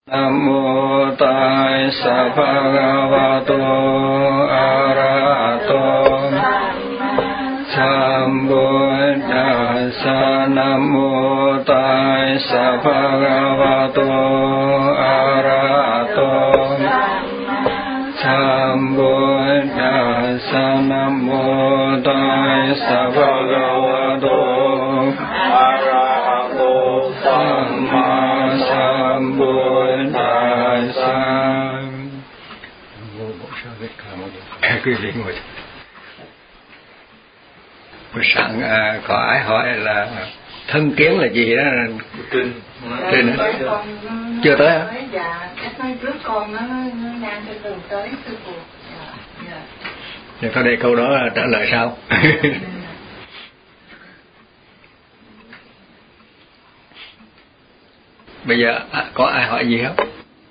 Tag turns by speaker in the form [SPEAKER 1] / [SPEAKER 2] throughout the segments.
[SPEAKER 1] Nam mô Tassa Bhagavato Arahato Sambuddhassa. Nam mô Tassa Bhagavato Arahato Sambuddhassa. Nam mô Tassa Bhagavato Arahato Samma Sambuddhassa. Quý vị ngồi. Buổi sáng có ai hỏi là thân kiến là gì đó? Trên chưa tới hả?
[SPEAKER 2] Dạ, nói trước con nó ngang trên đường tới sư phụ.
[SPEAKER 1] Dạ. Thôi đây câu đó trả lời sau. Bây giờ có ai hỏi gì không?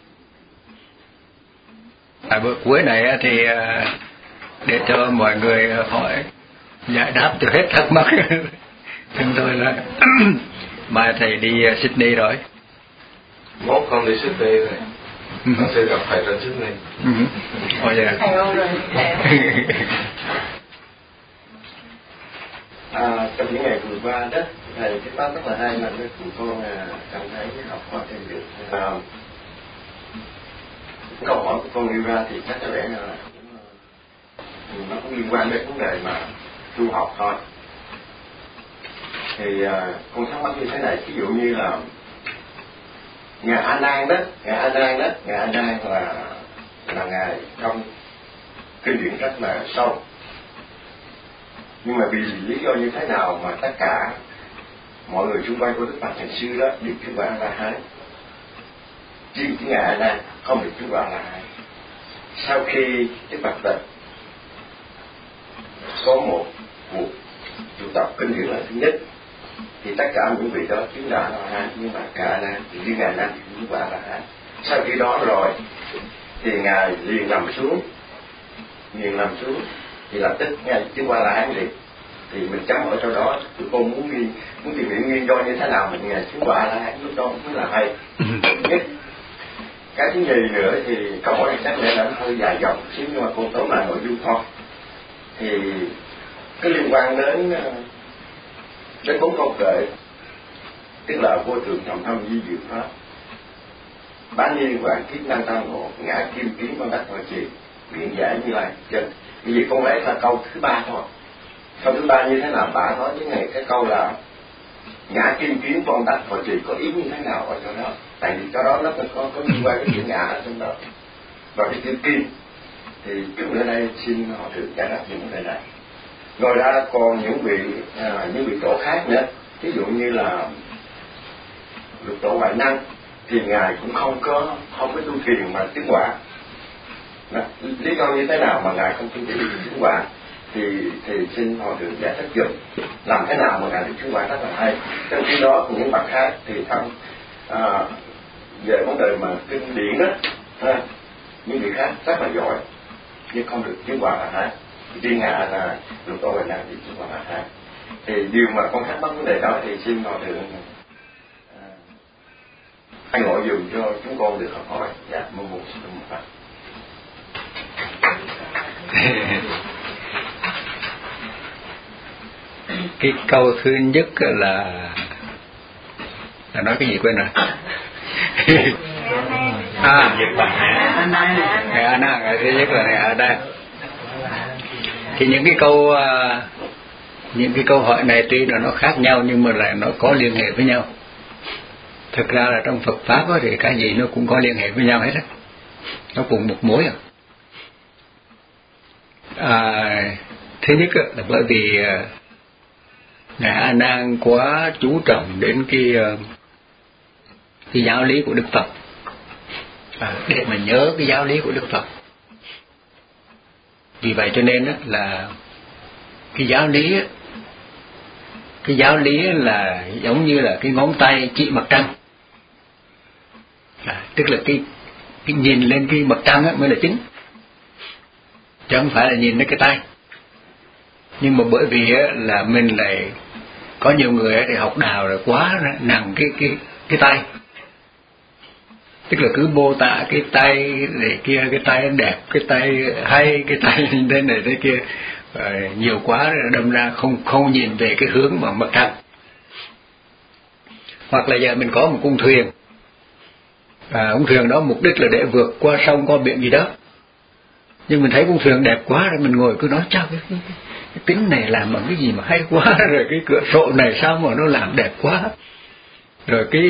[SPEAKER 1] Bữa cuối này thì để cho mọi người hỏi giải đáp cho hết thắc mắc. Chúng tôi là mai thầy đi Sydney rồi.
[SPEAKER 3] Mốt con đi Sydney rồi. Con sẽ gặp thầy trên Sydney.
[SPEAKER 1] Ồ dạ.
[SPEAKER 4] Trong những ngày vừa qua đó, thầy cái pháp rất là hay mà con cảm thấy học hỏi thêm được. Câu hỏi của con đưa ra thì chắc có lẽ là nó cũng liên quan đến vấn đề mà tu học thôi. Thì con thắc mắc như thế này, ví dụ như là ngài A Nan đó, ngài A Nan là ngài trong kinh điển rất là sâu. Nhưng mà vì lý do như thế nào mà tất cả mọi người xung quanh của Đức Phật Thiền Sư đó được chứng quả A-la-hán, riêng cái ngài A Nan không được chứng quả A-la-hán. Sau khi Đức Phật tịch có một cuộc tụ tập kinh điển lần thứ nhất, thì tất cả những vị đó chứng quả A-la-hán, nhưng mà cả A-nan thì riêng ngài A Nan chứng quả A-la-hán. Sau khi đó rồi thì ngài liền nằm xuống thì lập tức ngài chứng quả A-la-hán liền. Thì mình chấm ở chỗ đó, tụi con muốn tìm hiểu nguyên do như thế nào mình ngài chứng quả A-la-hán, lúc đó cũng là hay. Nhất cái thứ nhì nữa thì câu hỏi này chắc lẽ là nó hơi dài dòng xíu, nhưng mà con tóm lại nội dung thôi. Thì cái liên quan đến bốn câu kệ, tức là vô thường thầm thâm di diệu pháp, bán niên vạn kiếp năng tao ngộ, ngã kim kiến con đắc hòa trì, nguyện giải Như Lai chân. Bởi vì con lấy là câu thứ ba thôi. Câu thứ ba như thế nào bả nói với ngày cái câu là ngã kim kiến con đắc hòa trì có ý như thế nào ở chỗ đó? Tại vì chỗ đó nó có liên quan đến chữ ngã ở trong đó và cái chữ kim. Thì chúng ở đây xin họ được giải đáp những vấn đề này. Ngoài ra còn những vị tổ khác nữa, ví dụ như là lục tổ Hoài Năng thì ngài cũng không có tu thiền mà chứng quả. Lý do như thế nào mà ngài không tu thiền chứng quả thì xin họ được giải thích dùm làm thế nào mà ngài được chứng quả rất là hay. Trong khi đó những bậc khác thì về vấn đề mà kinh điển đó, những vị khác rất là giỏi nhưng không được chứng quả A-la-hán. Riêng ngài là lục tổ Hoài Năng thì chứng quả A-la-hán. Thì điều mà con thắc mắc vấn đề đó thì xin họ được anh ngồi dùm cho chúng con được học hỏi. Dạ, mong một sự một pháp.
[SPEAKER 1] Cái câu thứ nhất là nói cái gì quên rồi. Ngài A Nan, cái thứ nhất là ngài A Nan. Thì những cái câu hỏi này tuy là nó khác nhau nhưng mà lại nó có liên hệ với nhau. Thực ra là trong Phật pháp đó, thì cái gì nó cũng có liên hệ với nhau hết á, nó cùng một mối thứ nhất là bởi vì ngài A Nan quá chú trọng đến cái giáo lý của Đức Phật, để mà nhớ cái giáo lý của Đức Phật. Vì vậy cho nên là cái giáo lý là giống như là cái ngón tay chỉ mặt trăng, tức là cái nhìn lên cái mặt trăng mới là chính, chứ không phải là nhìn đến cái tay. Nhưng mà bởi vì là mình lại có nhiều người thì học đạo rồi quá nặng cái tay, tức là cứ mô tả cái tay này kia, cái tay đẹp, cái tay hay, cái tay thế này thế kia nhiều quá, đâm ra không nhìn về cái hướng mà mặt trăng. Hoặc là giờ mình có một con thuyền, con thuyền đó mục đích là để vượt qua sông qua biển gì đó, nhưng mình thấy con thuyền đẹp quá rồi mình ngồi cứ nói chắc cái kính này làm bằng cái gì mà hay quá, rồi cái cửa sổ này sao mà nó làm đẹp quá, rồi cái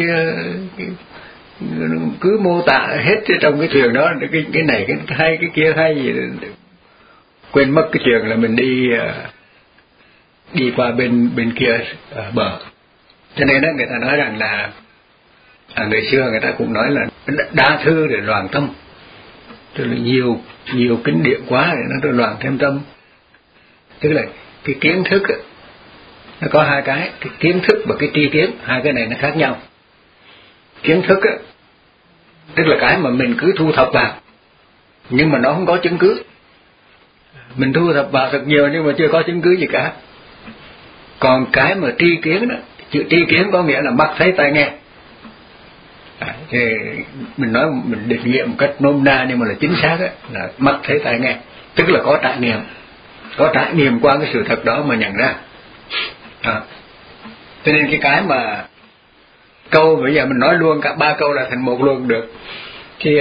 [SPEAKER 1] cứ mô tả hết trong cái thuyền đó, cái này cái hay, cái kia hay gì, quên mất cái chuyện là mình đi qua bên kia bờ. Cho nên đó người ta nói rằng là người xưa người ta cũng nói là đa thư để loạn tâm, tức là nhiều kinh điển quá để nó loạn thêm tâm. Tức là cái kiến thức nó có hai cái kiến thức và cái tri kiến, hai cái này nó khác nhau. Kiến thức tức là cái mà mình cứ thu thập vào nhưng mà nó không có chứng cứ. Mình thu thập vào thật nhiều nhưng mà chưa có chứng cứ gì cả. Còn cái mà tri kiến đó, chữ tri kiến có nghĩa là mắt thấy tai nghe. Thì mình nói mình định nghĩa một cách nôm na nhưng mà là chính xác là mắt thấy tai nghe, tức là có trải nghiệm qua cái sự thật đó mà nhận ra. Cho nên cái mà câu bây giờ mình nói luôn cả ba câu là thành một luôn được. Khi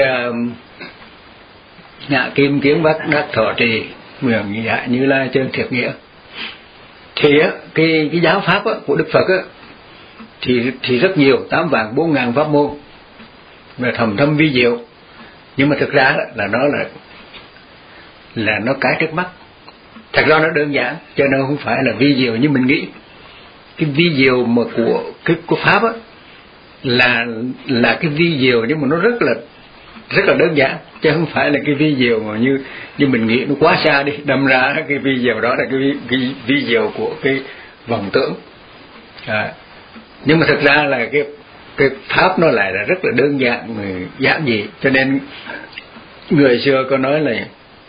[SPEAKER 1] Ngạ Kim Kiến Bắc Đắc Thọ Trì nguyện dạ Như Lai chân thiệt nghĩa, thì cái giáo pháp của Đức Phật thì rất nhiều, 8.400.000 pháp môn và thầm thâm vi diệu, nhưng mà thực ra là nó là nó cái trước mắt. Thật ra nó đơn giản cho nên không phải là vi diệu như mình nghĩ. Cái vi diệu mà của pháp là cái vi diệu nhưng mà nó rất là đơn giản, chứ không phải là cái vi diệu mà như mình nghĩ nó quá xa đi, đâm ra cái vi diệu đó là cái vi diệu của cái vọng tưởng. Nhưng mà thực ra là cái pháp nó lại là rất là đơn giản, giản dị. Cho nên người xưa có nói là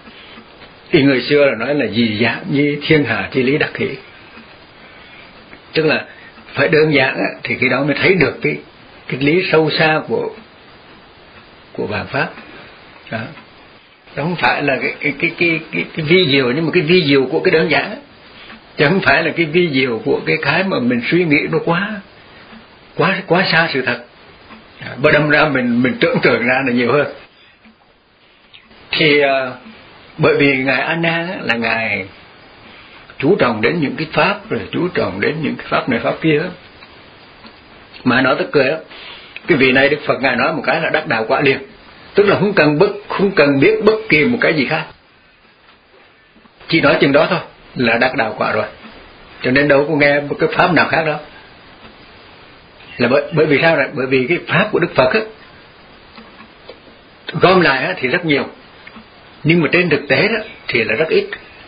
[SPEAKER 1] gì dạng như thiên hạ chi lý đặc hỷ, tức là phải đơn giản thì cái đó mới thấy được cái lý sâu xa của vạn pháp. Đó không phải là cái vi diệu, nhưng mà cái vi diệu của cái đơn giản, chứ không phải là cái vi diệu của cái mà mình suy nghĩ nó quá xa sự thật, và đâm ra mình tưởng tượng ra là nhiều hơn. Thì bởi vì ngài A Nan là ngài chú trọng đến những cái pháp, rồi chú trọng đến những cái pháp này pháp kia, mà nói tức cười cái vị này Đức Phật ngài nói một cái là đắc đạo quả liền, tức là không cần biết bất kỳ một cái gì khác, chỉ nói chừng đó thôi là đắc đạo quả rồi, cho nên đâu có nghe một cái pháp nào khác đâu. Là bởi vì sao? Bởi vì cái pháp của Đức Phật gom lại thì rất nhiều, nhưng mà trên thực tế đó thì là rất ít.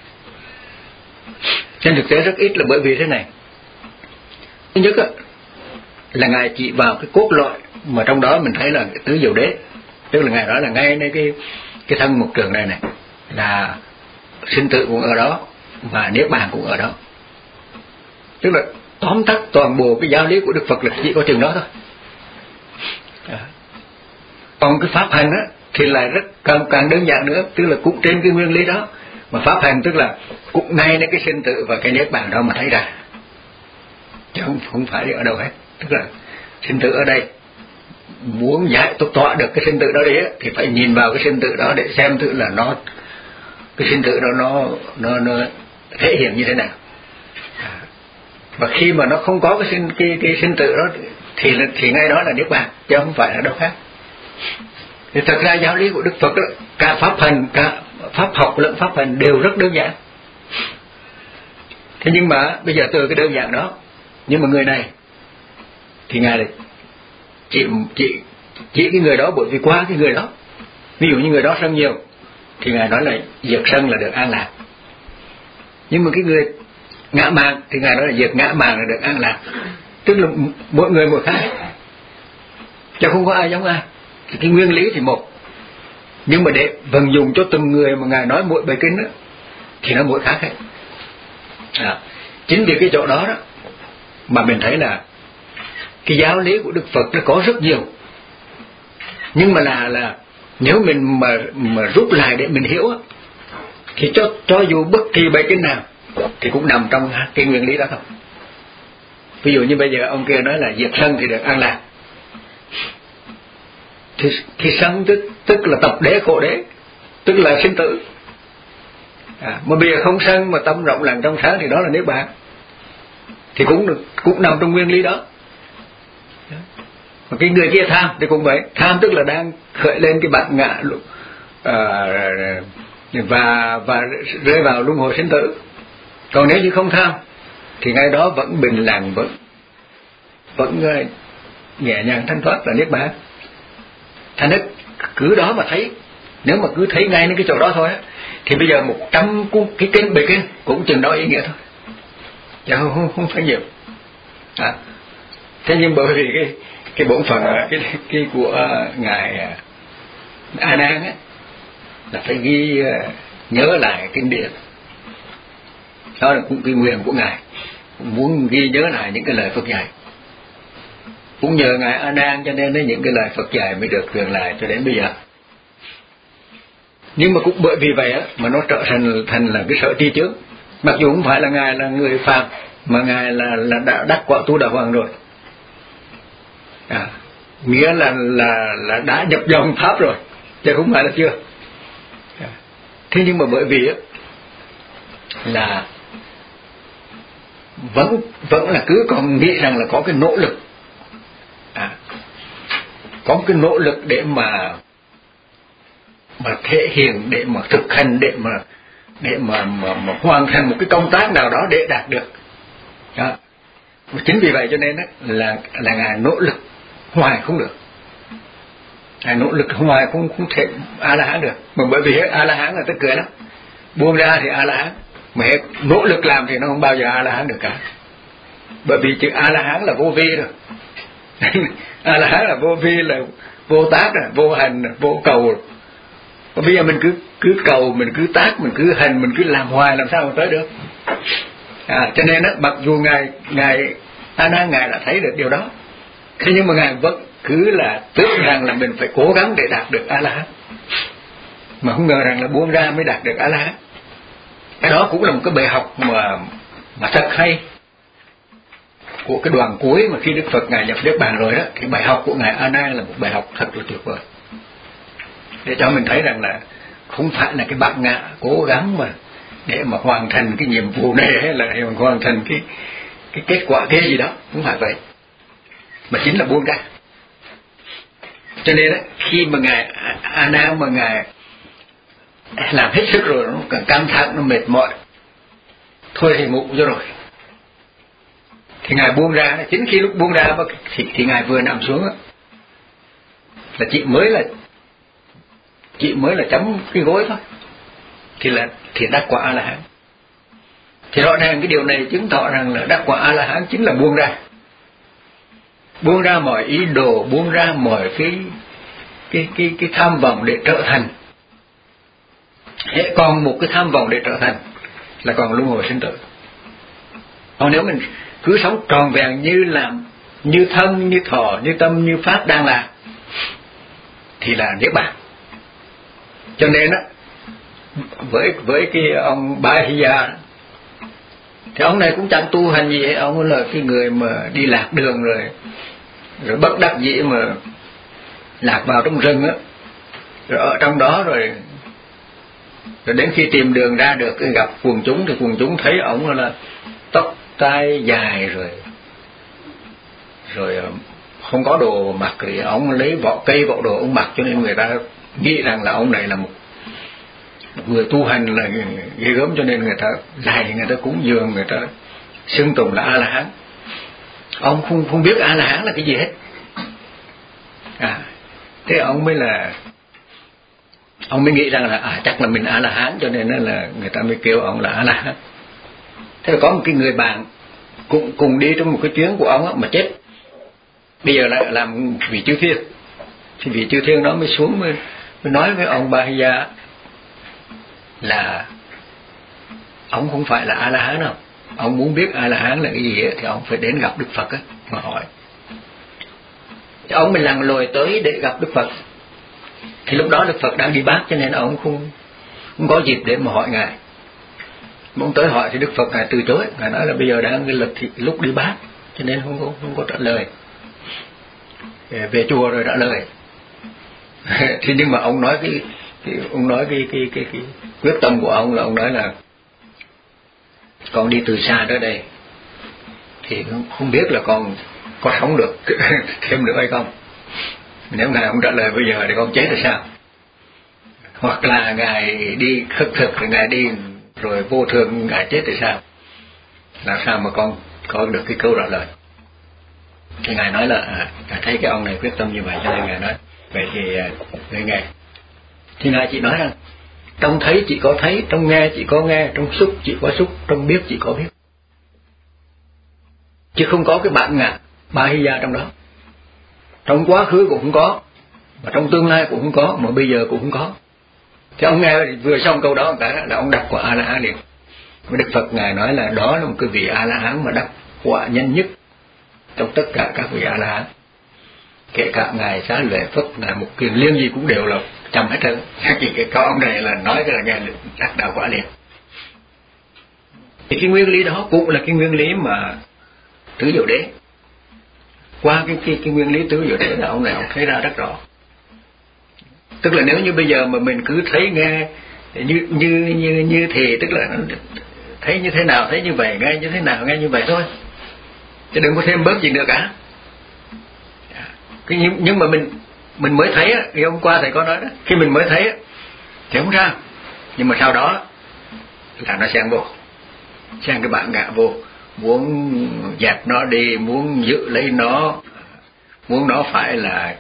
[SPEAKER 1] Trên thực tế rất ít là bởi vì thế này. Thứ nhất là ngài chỉ vào cái cốt lõi mà trong đó mình thấy là tứ diệu đế, tức là ngài nói là ngayในcái thân một trường này là sinh tử cũng ở đó và niết bàn cũng ở đó, tức là tóm tắt toàn bộ cái giáo lý của Đức Phật là chỉ có chừng đó thôi. Còn cái pháp hành thì lại rất càng đơn giản nữa, tức là cũng trên cái nguyên lý đó mà pháp hành, tức là cũng ngayในcái sinh tử và cái niết bàn đó mà thấy ra, chứ không phải ở đâu hết. Tức là sinh tử ở đây, muốn giải tỏa được cái sinh tử đó đi thì phải nhìn vào cái sinh tử đó để xem thử là cái sinh tử đó nó thể hiện như thế nào. Và khi mà nó không có cái sinh tử đó thì ngay đó là niết bàn, chứ không phải là đâu khác. Thì thật ra giáo lý của Đức Phật cả pháp hành, cả pháp học lẫn pháp hành đều rất đơn giản. Thế nhưng mà bây giờ từ cái đơn giản đó, nhưng mà người này thì ngài lại chỉ cái người đó, bởi vì qua cái người đó, ví dụ như người đó sân nhiều thì ngài nói là diệt sân là được an lạc. Nhưng mà cái người ngã mạn thì ngài nói là diệt ngã mạn là được an lạc. Tức là mỗi người một khác, chứ không có ai giống ai. Thì cái nguyên lý thì một, nhưng mà để vận dụng cho từng người mà ngài nói mỗi bài kinh đó thì nó mỗi khác hết. Chính vì cái chỗ đó mà mình thấy là cái giáo lý của Đức Phật nó có rất nhiều, Nhưng mà là nếu mình mà rút lại để mình hiểu á, thì cho dù bất kỳ bài kinh nào thì cũng nằm trong cái nguyên lý đó thôi. Ví dụ như bây giờ ông kia nói là diệt sân thì được an lạc, thì sân tức là tập đế khổ đế, tức là sinh tử. Mà bây giờ không sân mà tâm rộng lặng trong sáng thì đó là niết bàn, thì cũng nằm trong nguyên lý đó. Mà cái người kia tham thì cũng vậy, tham tức là đang khởi lên cái bản ngã và rơi vào luân hồi sinh tử. Còn nếu như không tham thì ngay đó vẫn bình lặng, vẫn nhẹ nhàng thanh thoát là niết bàn. Thành ra cứ đó mà thấy, nếu mà cứ thấy ngay đến cái chỗ đó thôi á, thì bây giờ 100 cái kinh bài kinh cũng chừng đó ý nghĩa thôi, chứ không phải nhiều. Thế nhưng bởi vì cái bổn phận cái của ngài A Nan á là phải ghi nhớ lại kinh điển, đó là cũng cái nguyện của ngài, cũng muốn ghi nhớ lại những cái lời Phật dạy. Cũng nhờ ngài A Nan cho nên những cái lời Phật dạy mới được truyền lại cho đến bây giờ. Nhưng mà cũng bởi vì vậy á mà nó trở thành là cái sở tri chướng. Mặc dù không phải là ngài là người phàm, mà ngài là đã đắc quả tu đà hoàng rồi, nghĩa là đã nhập dòng pháp rồi, chứ không phải là chưa. Thế nhưng mà bởi vì á là vẫn là cứ còn nghĩ rằng là có cái nỗ lực, có cái nỗ lực để mà thể hiện, để mà thực hành, để mà hoàn thành một cái công tác nào đó để đạt được. Đó. Chính vì vậy cho nên là ngài nỗ lực hoài không được, ngài nỗ lực hoài không thể A La Hán được. Mà bởi vì A La Hán là tức cười lắm, buông ra thì A La Hán, mà hết nỗ lực làm thì nó không bao giờ A La Hán được cả. Bởi vì chữ A La Hán là vô vi rồi. A La Hán là vô vi, là vô tác, là vô hành, là vô cầu. Và bây giờ mình cứ cầu, mình cứ tác, mình cứ hành, mình cứ làm hoài, làm sao mà tới được. Cho nên đó, mặc dù ngài A Nan ngài đã thấy được điều đó, thế nhưng mà ngài vẫn cứ là tưởng rằng là mình phải cố gắng để đạt được A La Hán, mà không ngờ rằng là buông ra mới đạt được A La Hán. Cái đó cũng là một cái bài học mà thật hay của cái đoạn cuối mà khi Đức Phật ngài nhập niết bàn rồi đó, thì bài học của ngài A Nan là một bài học thật là tuyệt vời, để cho mình thấy rằng là không phải là cái bản ngã cố gắng mà để mà hoàn thành cái nhiệm vụ này, hay là hoàn thành cái kết quả cái gì đó, không phải vậy, mà chính là buông ra. Cho nên đó, khi mà ngài A Nan mà ngài làm hết sức rồi, nó căng thẳng, nó mệt mỏi, thôi thì ngủ cho rồi, thì ngài buông ra. Chính khi lúc buông ra thì ngài vừa nằm xuống đó, là chị mới là chấm cái gối thôi, thì đắc quả A La Hán. Thì rõ ràng cái điều này chứng tỏ rằng là đắc quả A La Hán chính là buông ra mọi ý đồ, buông ra mọi cái tham vọng để trở thành. Hễ còn một cái tham vọng để trở thành là còn luân hồi sinh tử. Còn nếu mình cứ sống tròn vẹn như thân, như thọ, như tâm, như pháp đang là, thì là niết bàn. Cho nên á, với cái ông Ba Hy Gia, thì ông này cũng chẳng tu hành gì hết. Ông là cái người mà đi lạc đường rồi bất đắc dĩ mà lạc vào trong rừng á, rồi ở trong đó rồi đến khi tìm đường ra được gặp quần chúng, thì quần chúng thấy ông là tóc tai dài rồi không có đồ mặc, thì ông lấy vỏ cây vỏ đồ ông mặc, cho nên người ta nghĩ rằng là ông này là một người tu hành là ghê gớm, cho nên người ta cúng dường, người ta xưng tụng là A La Hán. Ông không biết A La Hán là cái gì hết. Thế ông mới nghĩ rằng là chắc là mình A La Hán, cho nên là người ta mới kêu ông là A La Hán. Thế là có một cái người bạn cùng đi trong một cái chuyến của ông mà chết, bây giờ lại làm vị chư thiên. Thì vị chư thiên đó mới xuống mới nói với ông Ba Hy Gia là ông không phải là A La Hán đâu, ông muốn biết A La Hán là cái gì ấy, thì ông phải đến gặp Đức Phật ấy, mà hỏi. Thì ông mới lặn lội tới để gặp Đức Phật. Thì lúc đó Đức Phật đang đi bát, cho nên ông không có dịp để mà hỏi ngài. Ông tới hỏi thì Đức Phật ngài từ chối, ngài nói là bây giờ đang lúc đi bát, cho nên không có trả lời. Về chùa rồi trả lời. Thì nhưng mà ông nói cái quyết tâm của ông là ông nói là con đi từ xa tới đây thì không biết là con có sống được thêm nữa hay không. Nếu ngài không trả lời bây giờ thì con chết là sao? Hoặc là ngài đi khất thực rồi ngài đi rồi vô thường ngài chết thì sao? Làm sao mà con có được cái câu trả lời? Thì ngài nói là ngài thấy cái ông này quyết tâm như vậy, cho nên ngài nói vậy thì người nghe. Thì ngài chỉ nói rằng trong thấy chỉ có thấy, trong nghe chỉ có nghe, trong xúc chỉ có xúc, trong biết chỉ có biết, chứ không có cái bản ngã Bahiya trong đó. Trong quá khứ cũng không có, mà trong tương lai cũng không có, mà bây giờ cũng không có. Thì ông nghe vừa xong câu đó cả là ông đắc quả A La Hán liền. Đức Phật ngài nói là đó là một cái vị A La Hán mà đắc quả nhanh nhất trong tất cả các vị A La Hán, kể cả ngài Xá Lợi Phất, ngài Mục Kiền Liên gì cũng đều là chăm hết trơn. Chỉ cái câu ông này là nói là nghe đắc đạo quả liền. Thì cái nguyên lý đó cũng là cái nguyên lý mà Tứ Diệu Đế, qua cái nguyên lý Tứ Diệu Đế là ông này ông thấy ra rất rõ. Tức là nếu như bây giờ mà mình cứ thấy nghe như thì tức là thấy như thế nào thấy như vậy, nghe như thế nào nghe như vậy thôi, chứ đừng có thêm bớt gì nữa cả. Nhưng mà mình mới thấy á, thì hôm qua thầy có nói đó, khi mình mới thấy á thì không sao, nhưng mà sau đó là nó xen cái bản ngã vô, muốn dẹp nó đi, muốn giữ lấy nó, muốn nó phải là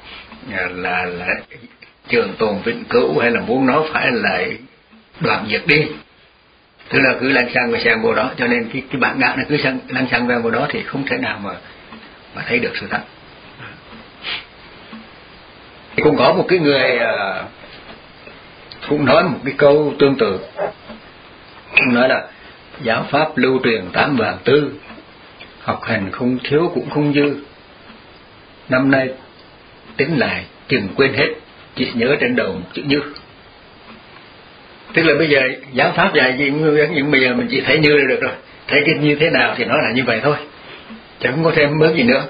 [SPEAKER 1] trường tồn vĩnh cửu, hay là muốn nó phải là đoạn diệt đi, tức là cứ lăn xăng và xen vô đó. Cho nên cái bản ngã nó cứ lăn xăng ra vô đó thì không thể nào mà thấy được sự thật. Thì cũng có một cái người cũng nói một cái câu tương tự, cũng nói là giáo pháp lưu truyền 8 vạn tư, học hành không thiếu cũng không dư, năm nay tính lại chừng quên hết, chỉ nhớ trên đầu một chữ như. Tức là bây giờ giáo pháp dạy gì nhưng bây giờ mình chỉ thấy như là được rồi, thấy cái như thế nào thì nó là như vậy thôi, chứ không có thêm bớt gì nữa.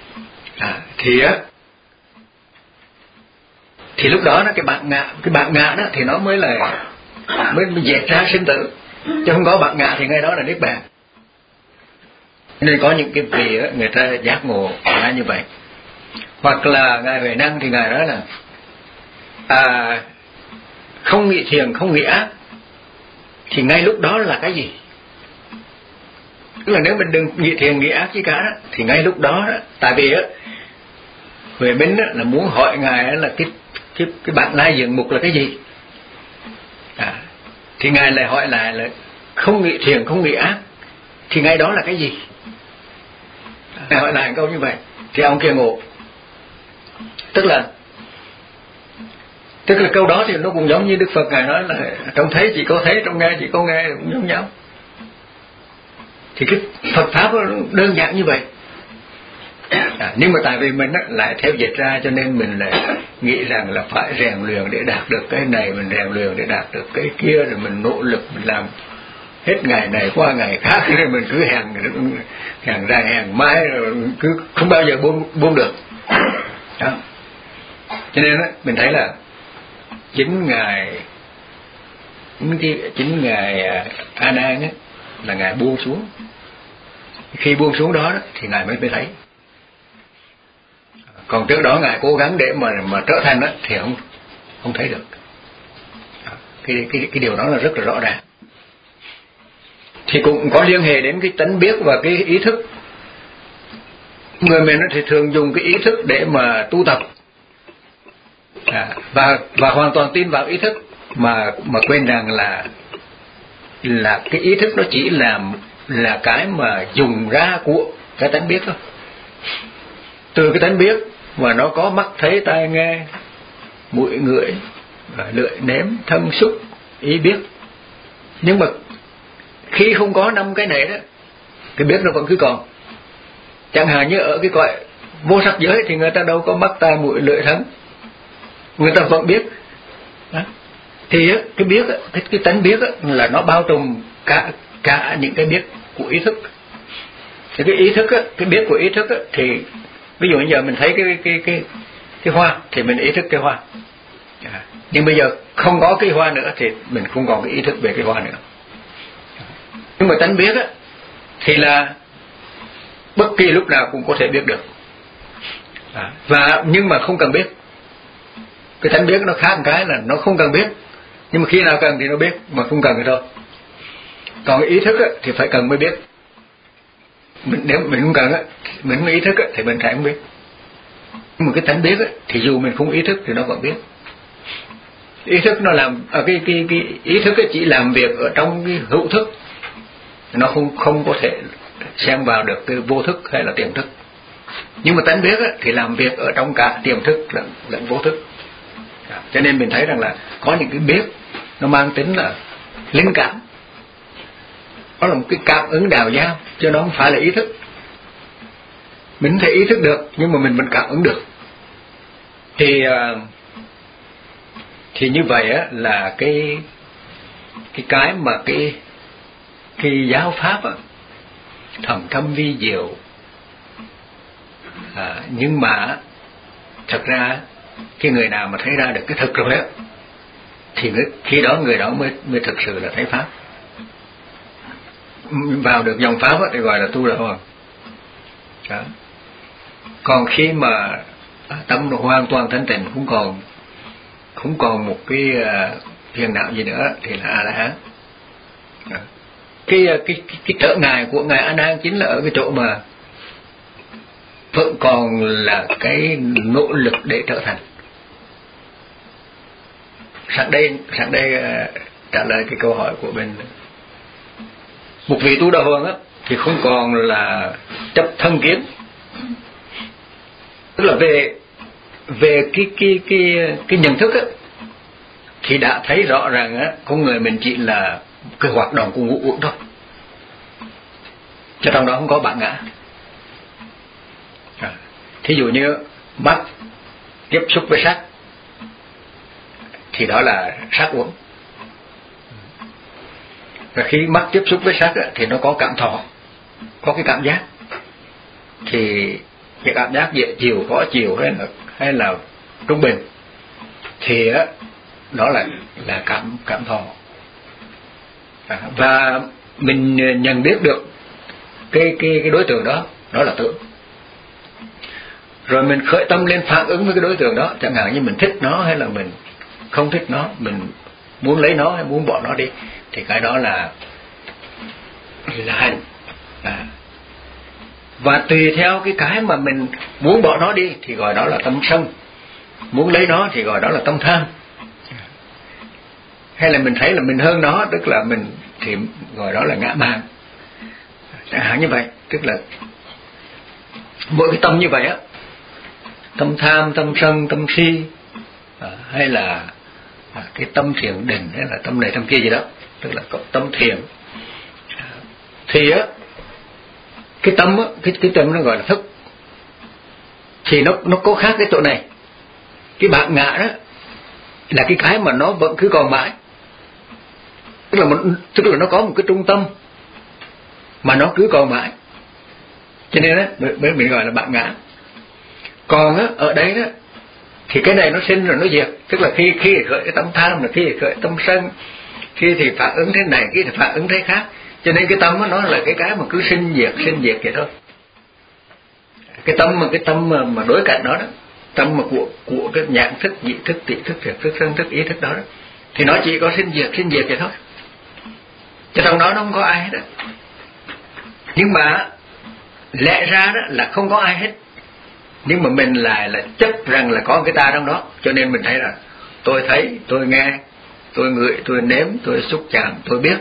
[SPEAKER 1] Thì lúc đó nó cái bạn ngã đó thì nó mới dẹp ra sinh tử, chứ không có bạn ngã thì ngay đó là niết bàn. Nên có những cái vị đó, người ta giác ngộ ra như vậy. Hoặc là ngài Huệ Năng thì ngài nói là không nghĩ thiện không nghĩ ác thì ngay lúc đó là cái gì? Tức là nếu mình đừng nghĩ thiện nghĩ ác gì cả đó, thì ngay lúc đó, tại vì á Huệ Minh á, là muốn hỏi ngài là cái bản lai diện mục là cái gì, thì ngài lại hỏi lại là không nghĩ thiện không nghĩ ác thì ngay đó là cái gì? Ngài hỏi lại câu như vậy thì ông kia ngộ. Tức là câu đó thì nó cũng giống như Đức Phật ngài nói là trong thấy chỉ có thấy, trong nghe chỉ có nghe, cũng giống nhau. Thì cái Phật pháp nó đơn giản như vậy. Nhưng mà tại vì mình lại theo dịch ra, cho nên mình lại nghĩ rằng là phải rèn luyện để đạt được cái này, mình rèn luyện để đạt được cái kia, rồi mình nỗ lực mình làm hết ngày này qua ngày khác, rồi mình cứ hàng ra hàng mãi, rồi cứ không bao giờ buông được đó. Cho nên mình thấy là chính ngài A Nan là ngài buông xuống. Khi buông xuống đó thì ngài mới thấy. Còn trước đó ngài cố gắng để mà trở thành thì không thấy được. Cái điều đó là rất là rõ ràng. Thì cũng có liên hệ đến cái tánh biết và cái ý thức. Người mình thì thường dùng cái ý thức để mà tu tập, và hoàn toàn tin vào ý thức mà quên rằng là cái ý thức nó chỉ là cái mà dùng ra của cái tánh biết thôi. Từ cái tánh biết mà nó có mắt thấy tai nghe mũi ngửi lưỡi nếm thân xúc ý biết. Nhưng mà khi không có 5 cái này đó, cái biết nó vẫn cứ còn. Chẳng hạn như ở cái cõi vô sắc giới thì người ta đâu có mắt tai mũi lưỡi thân, người ta vẫn biết, đó. Thì cái biết cái tánh biết là nó bao trùm cả những cái biết của ý thức. Thì cái ý thức cái biết của ý thức thì ví dụ bây giờ mình thấy cái hoa thì mình ý thức cái hoa, nhưng bây giờ không có cái hoa nữa thì mình không còn cái ý thức về cái hoa nữa. Nhưng mà tánh biết thì là bất kỳ lúc nào cũng có thể biết được, và nhưng mà không cần biết. Cái tánh biết nó khác một cái là nó không cần biết, nhưng mà khi nào cần thì nó biết, mà không cần thì thôi. Còn ý thức thì phải cần mới biết. Nếu mình không cần mình không ý thức thì mình sẽ không biết. Nhưng mà cái tánh biết thì dù mình không ý thức thì nó vẫn biết. Ý thức nó làm cái ý thức chỉ làm việc ở trong cái hữu thức, nó không có thể xen vào được cái vô thức hay là tiềm thức. Nhưng mà tánh biết thì làm việc ở trong cả tiềm thức lẫn vô thức. Cho nên mình thấy rằng là có những cái biết nó mang tính là linh cảm, nó là một cái cảm ứng đào giao, chứ nó không phải là ý thức. Mình không thể ý thức được nhưng mà mình vẫn cảm ứng được. Thì như vậy là cái mà cái giáo pháp thần thâm vi diệu, nhưng mà thật ra cái người nào mà thấy ra được cái thực rồi thì khi đó người đó mới thực sự là thấy pháp. Vào được dòng pháp thì gọi là tu đạo hoàng. Còn khi mà tâm nó hoàn toàn thanh tịnh, không còn một cái phiền não gì nữa thì là A La Hán. Cái trở ngại của ngài A Nan chính là ở cái chỗ mà vẫn còn là cái nỗ lực để trở thành. Sẵn đây trả lời cái câu hỏi của bên một vị tu đạo hoàng thì không còn là chấp thân kiến, tức là về cái nhận thức thì đã thấy rõ ràng con người mình chỉ là cái hoạt động của ngũ uẩn thôi, cho trong đó không có bản ngã. Thí dụ như mắt tiếp xúc với sắc thì đó là sắc uẩn. Và khi mắt tiếp xúc với sắc thì nó có cảm thọ, có cái cảm giác. Thì cái cảm giác dễ chịu, khó chịu hay là trung bình thì đó là cảm thọ. Và mình nhận biết được cái đối tượng đó là tưởng. Rồi mình khởi tâm lên phản ứng với cái đối tượng đó, chẳng hạn như mình thích nó hay là mình không thích nó, mình muốn lấy nó hay muốn bỏ nó đi, thì cái đó là hành. Và tùy theo cái mà mình muốn bỏ nó đi thì gọi đó là tâm sân, muốn lấy nó thì gọi đó là tâm tham. Hay là mình thấy là mình hơn nó, tức là mình thì gọi đó là ngã mạn, chẳng hạn như vậy. Tức là mỗi cái tâm như vậy tâm tham, tâm sân, tâm si, hay là cái tâm thiền định, hay là tâm này tâm kia gì đó, tức là tâm thiền, thì cái tâm cái tâm nó gọi là thức. Thì nó có khác cái chỗ này. Cái bản ngã đó là cái mà nó vẫn cứ còn mãi, tức là nó có một cái trung tâm mà nó cứ còn mãi, cho nên mình gọi là bản ngã. Còn ở đây đó thì cái này nó sinh rồi nó diệt, tức là khi khởi cái tâm tham, là khi khởi tâm sân, khi thì phản ứng thế này, khi thì phản ứng thế khác. Cho nên cái tâm nó là cái mà cứ sinh diệt vậy thôi. Cái tâm mà đối cạnh đó tâm mà của cái nhãn thức, dị thức, tị thức, thiệt thức, thân thức, ý thức đó thì nó chỉ có sinh diệt vậy thôi. Chứ trong đó nó không có ai hết đó. Nhưng mà lẽ ra đó là không có ai hết, nhưng mà mình lại là chấp rằng là có cái ta trong đó. Cho nên mình thấy là tôi thấy, tôi nghe, tôi ngửi, tôi nếm, tôi xúc chạm, tôi biết.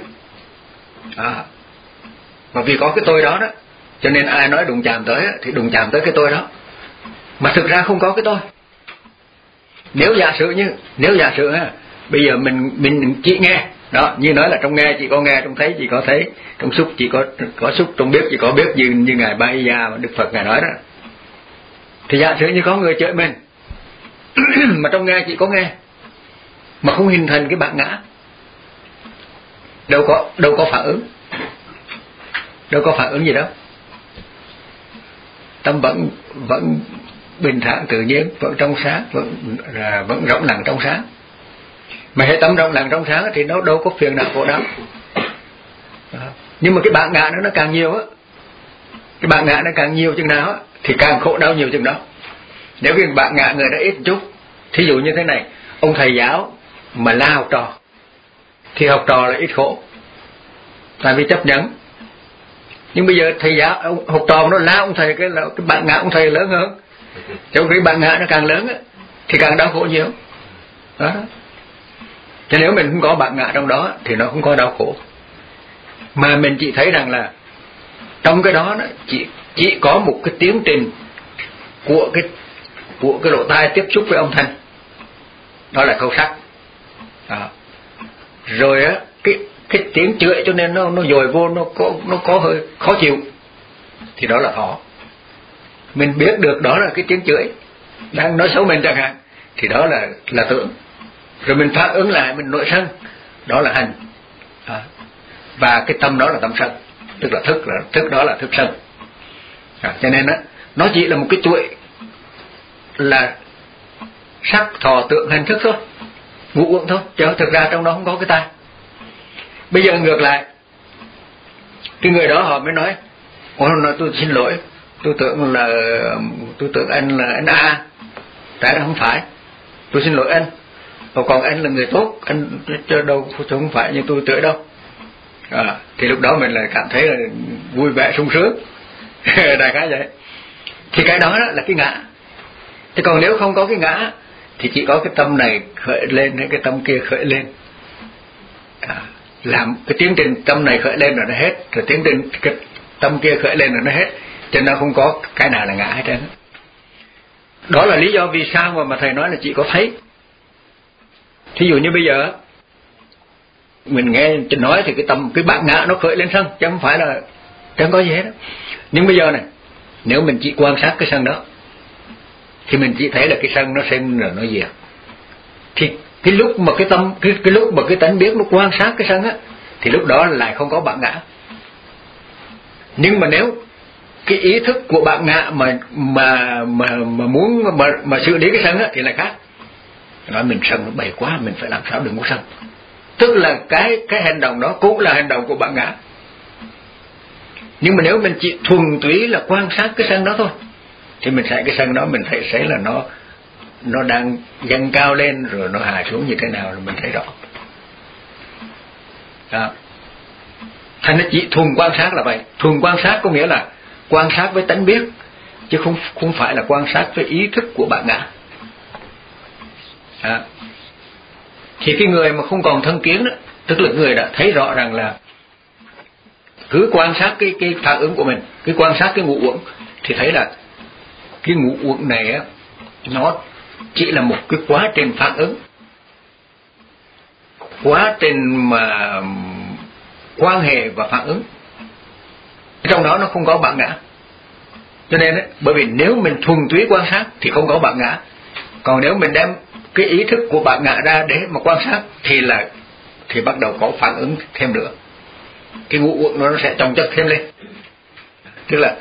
[SPEAKER 1] Mà vì có cái tôi đó cho nên ai nói đụng chạm tới thì đụng chạm tới cái tôi đó, mà thực ra không có cái tôi. Nếu giả sử bây giờ mình chỉ nghe đó, như nói là trong nghe chỉ có nghe, trong thấy chỉ có thấy, trong xúc chỉ có xúc, trong biết chỉ có biết, như ngài Ba Gia mà Đức Phật ngài nói đó. Thì giả sử như có người chửi mình mà trong nghe chỉ có nghe, mà không hình thành cái bản ngã, đâu có phản ứng, đâu có phản ứng gì đâu. Tâm vẫn bình thản tự nhiên, vẫn trong sáng, vẫn rộng lặng trong sáng. Mà hệ tâm rộng lặng trong sáng thì nó đâu có phiền não khổ đau. Nhưng mà cái bản ngã nó càng nhiều á, cái bản ngã nó càng nhiều chừng nào á thì càng khổ đau nhiều chừng đó. Nếu cái bản ngã người đó ít chút, thí dụ như thế này, ông thầy giáo mà la học trò thì học trò là ít khổ, tại vì chấp nhận. Nhưng bây giờ thầy giáo học trò nó la ông thầy, cái bản ngã ông thầy lớn hơn, trong khi bản ngã nó càng lớn á thì càng đau khổ nhiều đó. Cho nếu mình không có bản ngã trong đó thì nó không có đau khổ, mà mình chỉ thấy rằng là trong cái đó chỉ có một cái tiến trình của cái lỗ tai tiếp xúc với âm thanh, đó là khâu sắc đó. Rồi á cái tiếng chửi cho nên nó dồi vô, nó có hơi khó chịu thì đó là thọ. Mình biết được đó là cái tiếng chửi đang nói xấu mình chẳng hạn thì đó là tưởng. Rồi mình phản ứng lại, mình nổi sân, đó là hành. Và cái tâm đó là tâm sân, tức là thức đó là thức sân. Cho nên á nó chỉ là một cái chuỗi là sắc thọ tưởng hành thức thôi, ngũ uẩn thôi, chứ thực ra trong đó không có cái ta. Bây giờ ngược lại, cái người đó họ mới nói tôi xin lỗi, tôi tưởng anh là anh A, tại đó không phải, tôi xin lỗi anh. Còn anh là người tốt, anh chứ không phải như tôi tưởng đâu. Thì lúc đó mình lại cảm thấy là vui vẻ sung sướng đại khái vậy. Thì cái đó là cái ngã. Thế còn nếu không có cái ngã thì chỉ có cái tâm này khởi lên hay cái tâm kia khởi lên, làm cái tiến trình tâm này khởi lên rồi nó hết, rồi tiến trình cái tâm kia khởi lên rồi nó hết, cho nên nó không có cái nào là ngã hết trơn. Đó là lý do vì sao mà thầy nói là chỉ có thấy. Thí dụ như bây giờ mình nghe nói thì cái bản ngã nó khởi lên sân, chứ không phải là chẳng có gì hết. Nhưng bây giờ này, nếu mình chỉ quan sát cái sân đó thì mình chỉ thấy là cái sân nó sinh rồi nó diệt. Thì cái lúc mà cái lúc mà cái tánh biết nó quan sát cái sân á thì lúc đó lại không có bản ngã. Nhưng mà nếu cái ý thức của bản ngã mà muốn mà xử lý cái sân á thì lại khác. Nói mình sân nó bầy quá, mình phải làm sao đừng có sân. Tức là cái hành động đó cũng là hành động của bản ngã. Nhưng mà nếu mình chỉ thuần túy là quan sát cái sân đó thôi thì mình thấy cái sân đó, mình thấy là nó đang dâng cao lên rồi nó hạ xuống như thế nào là mình thấy rõ. Đó. Thành nó chỉ thuần quan sát là vậy. Thuần quan sát có nghĩa là quan sát với tánh biết, chứ không phải là quan sát với ý thức của bản ngã. Đó. Thì cái người mà không còn thân kiến đó, tức là người đã thấy rõ rằng là cứ quan sát cái phản ứng của mình, cứ quan sát cái ngũ uẩn thì thấy là cái ngũ uẩn này á nó chỉ là một cái quá trình phản ứng, quá trình mà quan hệ và phản ứng, trong đó nó không có bản ngã. Cho nên ấy, bởi vì nếu mình thuần túy quan sát thì không có bản ngã, còn nếu mình đem cái ý thức của bản ngã ra để mà quan sát thì bắt đầu có phản ứng thêm nữa. Cái ngũ uẩn nó sẽ chồng chất thêm lên, tức là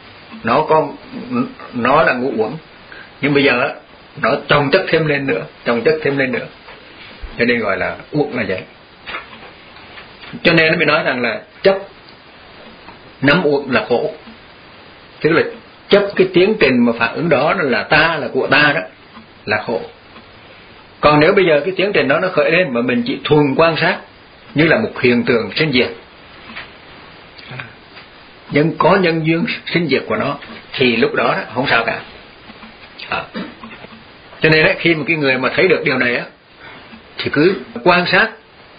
[SPEAKER 1] nó là ngũ uẩn, nhưng bây giờ nó chồng chất thêm lên nữa, cho nên gọi là uẩn là vậy. Cho nên nó mới nói rằng là chấp nắm uẩn là khổ, tức là chấp cái tiến trình mà phản ứng đó là ta, là của ta, đó là khổ. Còn nếu bây giờ cái tiến trình đó nó khởi lên mà mình chỉ thuần quan sát như là một hiện tượng sinh diệt, nhưng có nhân duyên sinh diệt của nó thì lúc đó không sao cả. Cho nên khi mà cái người mà thấy được điều này á thì cứ quan sát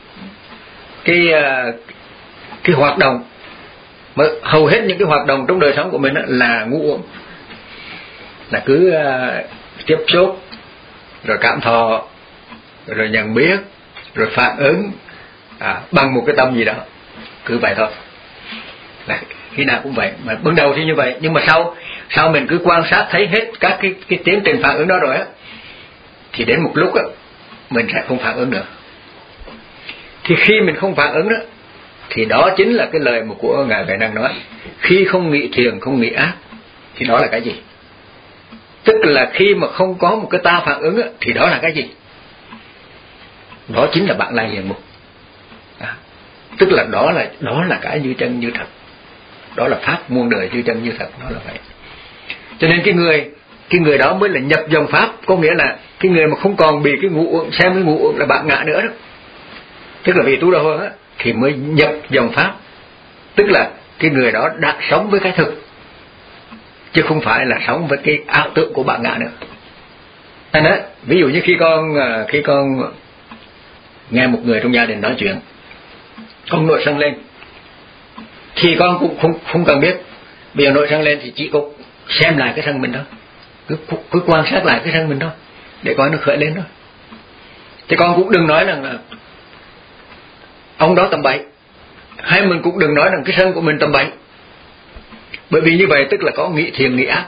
[SPEAKER 1] cái hoạt động, mà hầu hết những cái hoạt động trong đời sống của mình là ngũ uẩn, là cứ tiếp xúc rồi cảm thọ rồi nhận biết rồi phản ứng bằng một cái tâm gì đó, cứ vậy thôi. Là khi nào cũng vậy, mà ban đầu thì như vậy, nhưng mà sau mình cứ quan sát thấy hết các cái tiến trình phản ứng đó rồi á thì đến một lúc á mình sẽ không phản ứng nữa. Thì khi mình không phản ứng đó, thì đó chính là cái lời của Ngài Huệ Năng nói, khi không nghĩ thiền, không nghĩ ác, thì đó là cái gì? Tức là khi mà không có một cái ta phản ứng đó, thì đó là cái gì? Đó chính là bạn lai diện mục. Tức là đó là cái như chân như thật, đó là pháp muôn đời như chân như thật, đó là vậy. Cho nên cái người đó mới là nhập dòng pháp, có nghĩa là cái người mà không còn bị cái ngũ uẩn, xem cái ngũ uẩn là bạn ngã nữa đó, tức là vì tu đà hơn á, thì mới nhập dòng pháp. Tức là cái người đó đã sống với cái thực, chứ không phải là sống với cái ảo tưởng của bạn ngã nữa. Nên đó, ví dụ như khi con nghe một người trong gia đình nói chuyện, con nổi sân lên, thì con cũng không cần biết. Bây giờ nổi sân lên thì chỉ có xem lại cái sân mình thôi, cứ quan sát lại cái sân mình thôi, để coi nó khởi lên thôi. Thì con cũng đừng nói rằng là ông đó tầm bậy, hay mình cũng đừng nói rằng cái sân của mình tầm bậy. Bởi vì như vậy tức là có nghĩ thiền nghĩ ác.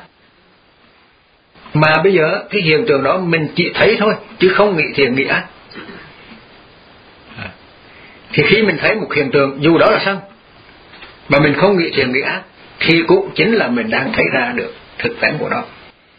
[SPEAKER 1] Mà bây giờ cái hiện tượng đó mình chỉ thấy thôi, chứ không nghĩ thiền nghĩ ác. Thì khi mình thấy một hiện tượng, dù đó là sân, mà mình không nghĩ thiền nghĩ ác, thì cũng chính là mình đang thấy ra được thực tánh của nó,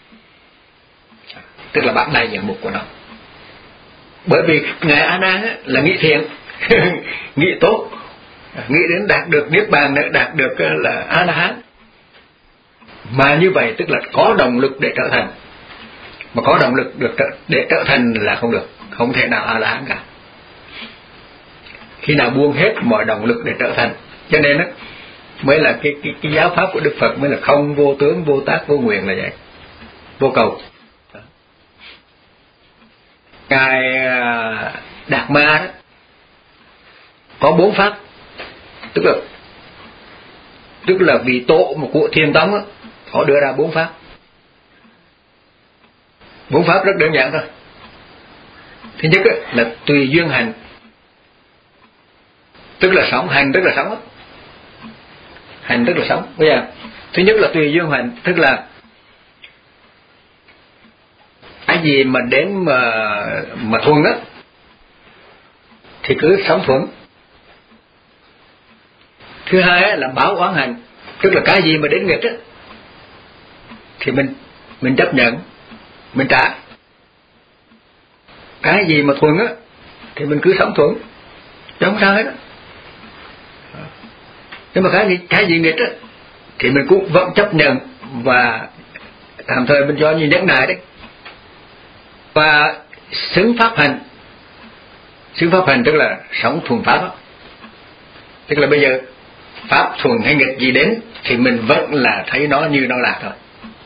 [SPEAKER 1] tức là bạn lai diện mục của nó. Bởi vì Ngài A Nan là nghĩ thiện, nghĩ tốt, nghĩ đến đạt được niết bàn, đạt được là A La Hán. Mà như vậy tức là có động lực để trở thành. Mà có động lực để trở thành là không được, không thể nào A La Hán cả. Khi nào buông hết mọi động lực để trở thành. Cho nên đó, mới là cái giáo pháp của Đức Phật mới là không, vô tướng, vô tác, vô nguyện, là vậy, vô cầu. Ngài Đạt Ma đó có 4 pháp, tức là vì tổ một của Thiền Tông đó, họ đưa ra 4 pháp. 4 pháp rất đơn giản thôi. Thứ nhất là tùy duyên hành, tức là sống, hành tức là sống đó. Hành tức là sống. Bây giờ thứ nhất là tùy duyên hành, tức là cái gì mà đến mà thuận á thì cứ sống thuận. Thứ hai là báo oán hành, tức là cái gì mà đến nghịch á thì mình chấp nhận, mình trả. Cái gì mà thuận á thì mình cứ sống thuận, chứ không sao hết á. Nhưng mà cái gì nghịch á thì mình cũng vẫn chấp nhận, và tạm thời mình cho như nhẫn nại đấy. Và xứng pháp hành. Xứng pháp hành tức là sống thuần pháp đó. Tức là bây giờ pháp thuần hay nghịch gì đến thì mình vẫn là thấy nó như nó là thôi,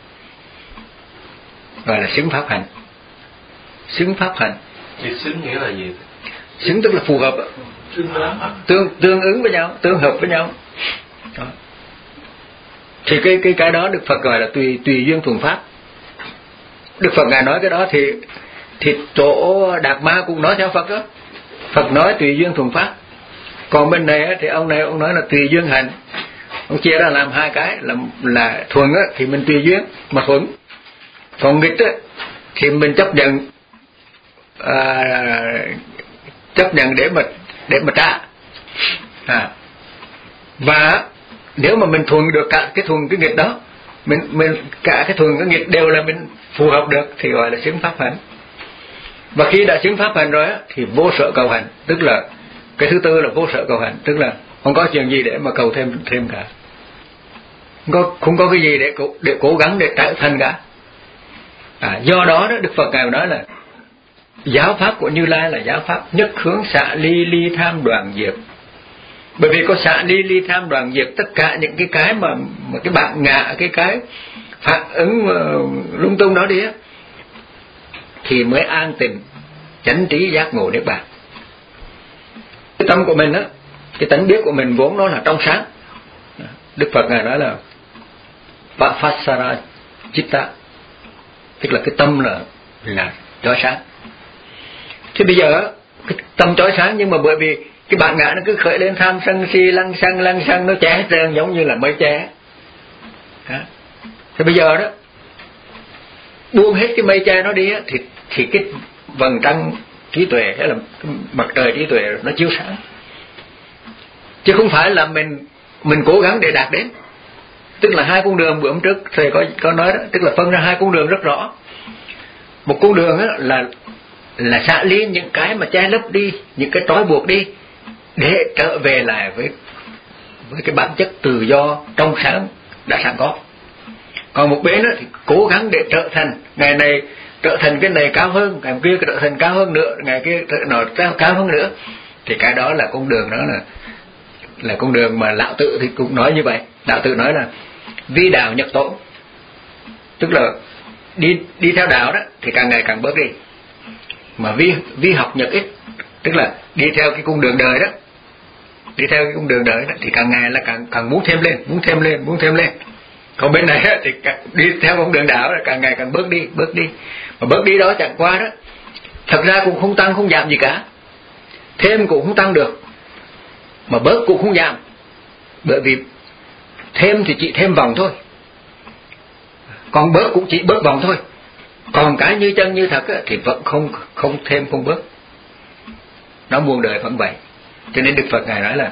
[SPEAKER 1] gọi là xứng pháp hành. Xứng pháp hành.
[SPEAKER 3] Thì xứng nghĩa là gì?
[SPEAKER 1] Xứng tức là phù hợp, tương ứng với nhau, tương hợp với nhau đó. Thì cái đó Đức Phật gọi là tùy duyên thuần pháp. Đức Phật Ngài nói cái đó thì chỗ Đạt Ma cũng nói theo Phật đó. Phật nói tùy duyên thuần pháp. Còn bên này thì ông nói là tùy duyên hành. Ông chia ra làm 2 cái, là thuần á thì mình tùy duyên mà thuần, còn nghịch á thì mình chấp nhận để mà trả. Và nếu mà mình thuần được cả cái thuần cái nghịch đó, mình cả cái thuần cái nghịch đều là mình phù hợp được, thì gọi là xứng pháp hành. Và khi đã xứng pháp hành rồi á thì vô sở cầu hành, tức là cái thứ tư là vô sở cầu hành, tức là không có chuyện gì để mà cầu thêm cả, không có cái gì để cố gắng để trở thành cả. Do đó Đức Phật Ngài nói là giáo pháp của Như Lai là giáo pháp nhất hướng xả ly tham đoàn diệt. Bởi vì có xả ly tham đoàn diệt tất cả những cái mà cái bạn ngạ, cái phản ứng lung tung đó đi á, thì mới an tịnh chánh trí giác ngộ niết bàn. Cái tâm của mình á, cái tánh biết của mình vốn nó là trong sáng. Đức Phật Ngài nói là Bhāvasara Chitta, tức là cái tâm là chói sáng. Thế bây giờ cái tâm chói sáng, nhưng mà bởi vì cái bạn ngã nó cứ khởi lên tham sân si lăng xăng nó che hết trơn, giống như là mây che. Thế bây giờ đó buông hết cái mây che nó đi á, thì cái vầng trăng trí tuệ hay là mặt trời trí tuệ nó chiếu sáng, chứ không phải là mình cố gắng để đạt đến. Tức là hai con đường bữa hôm trước thầy có nói đó, tức là phân ra hai con đường rất rõ. Một con đường á là xả ly những cái mà che lấp đi, những cái trói buộc đi, để trở về lại với cái bản chất tự do trong sáng đã sẵn có. Còn một bên thì cố gắng để trở thành, ngày này trở thành cái này cao hơn, ngày kia trở thành cao hơn nữa, ngày kia nó cao hơn nữa, thì cái đó là con đường, đó là con đường mà Lão Tử thì cũng nói như vậy. Lão Tử nói là vi đạo nhật tổn, tức là đi theo đạo đó thì càng ngày càng bớt đi, mà vi học nhật ít, tức là đi theo cái con đường đời đó, đi theo cái con đường đời đó thì càng ngày là càng muốn thêm lên. Còn bên này thì đi theo con đường đạo là càng ngày càng bớt đi, mà bớt đi đó chẳng qua đó, thật ra cũng không tăng không giảm gì cả, thêm cũng không tăng được, mà bớt cũng không giảm, bởi vì thêm thì chỉ thêm vòng thôi, còn bớt cũng chỉ bớt vòng thôi. Còn cái như chân như thật thì vẫn không thêm không bớt, nó muôn đời vẫn vậy. Cho nên Đức Phật ngài nói là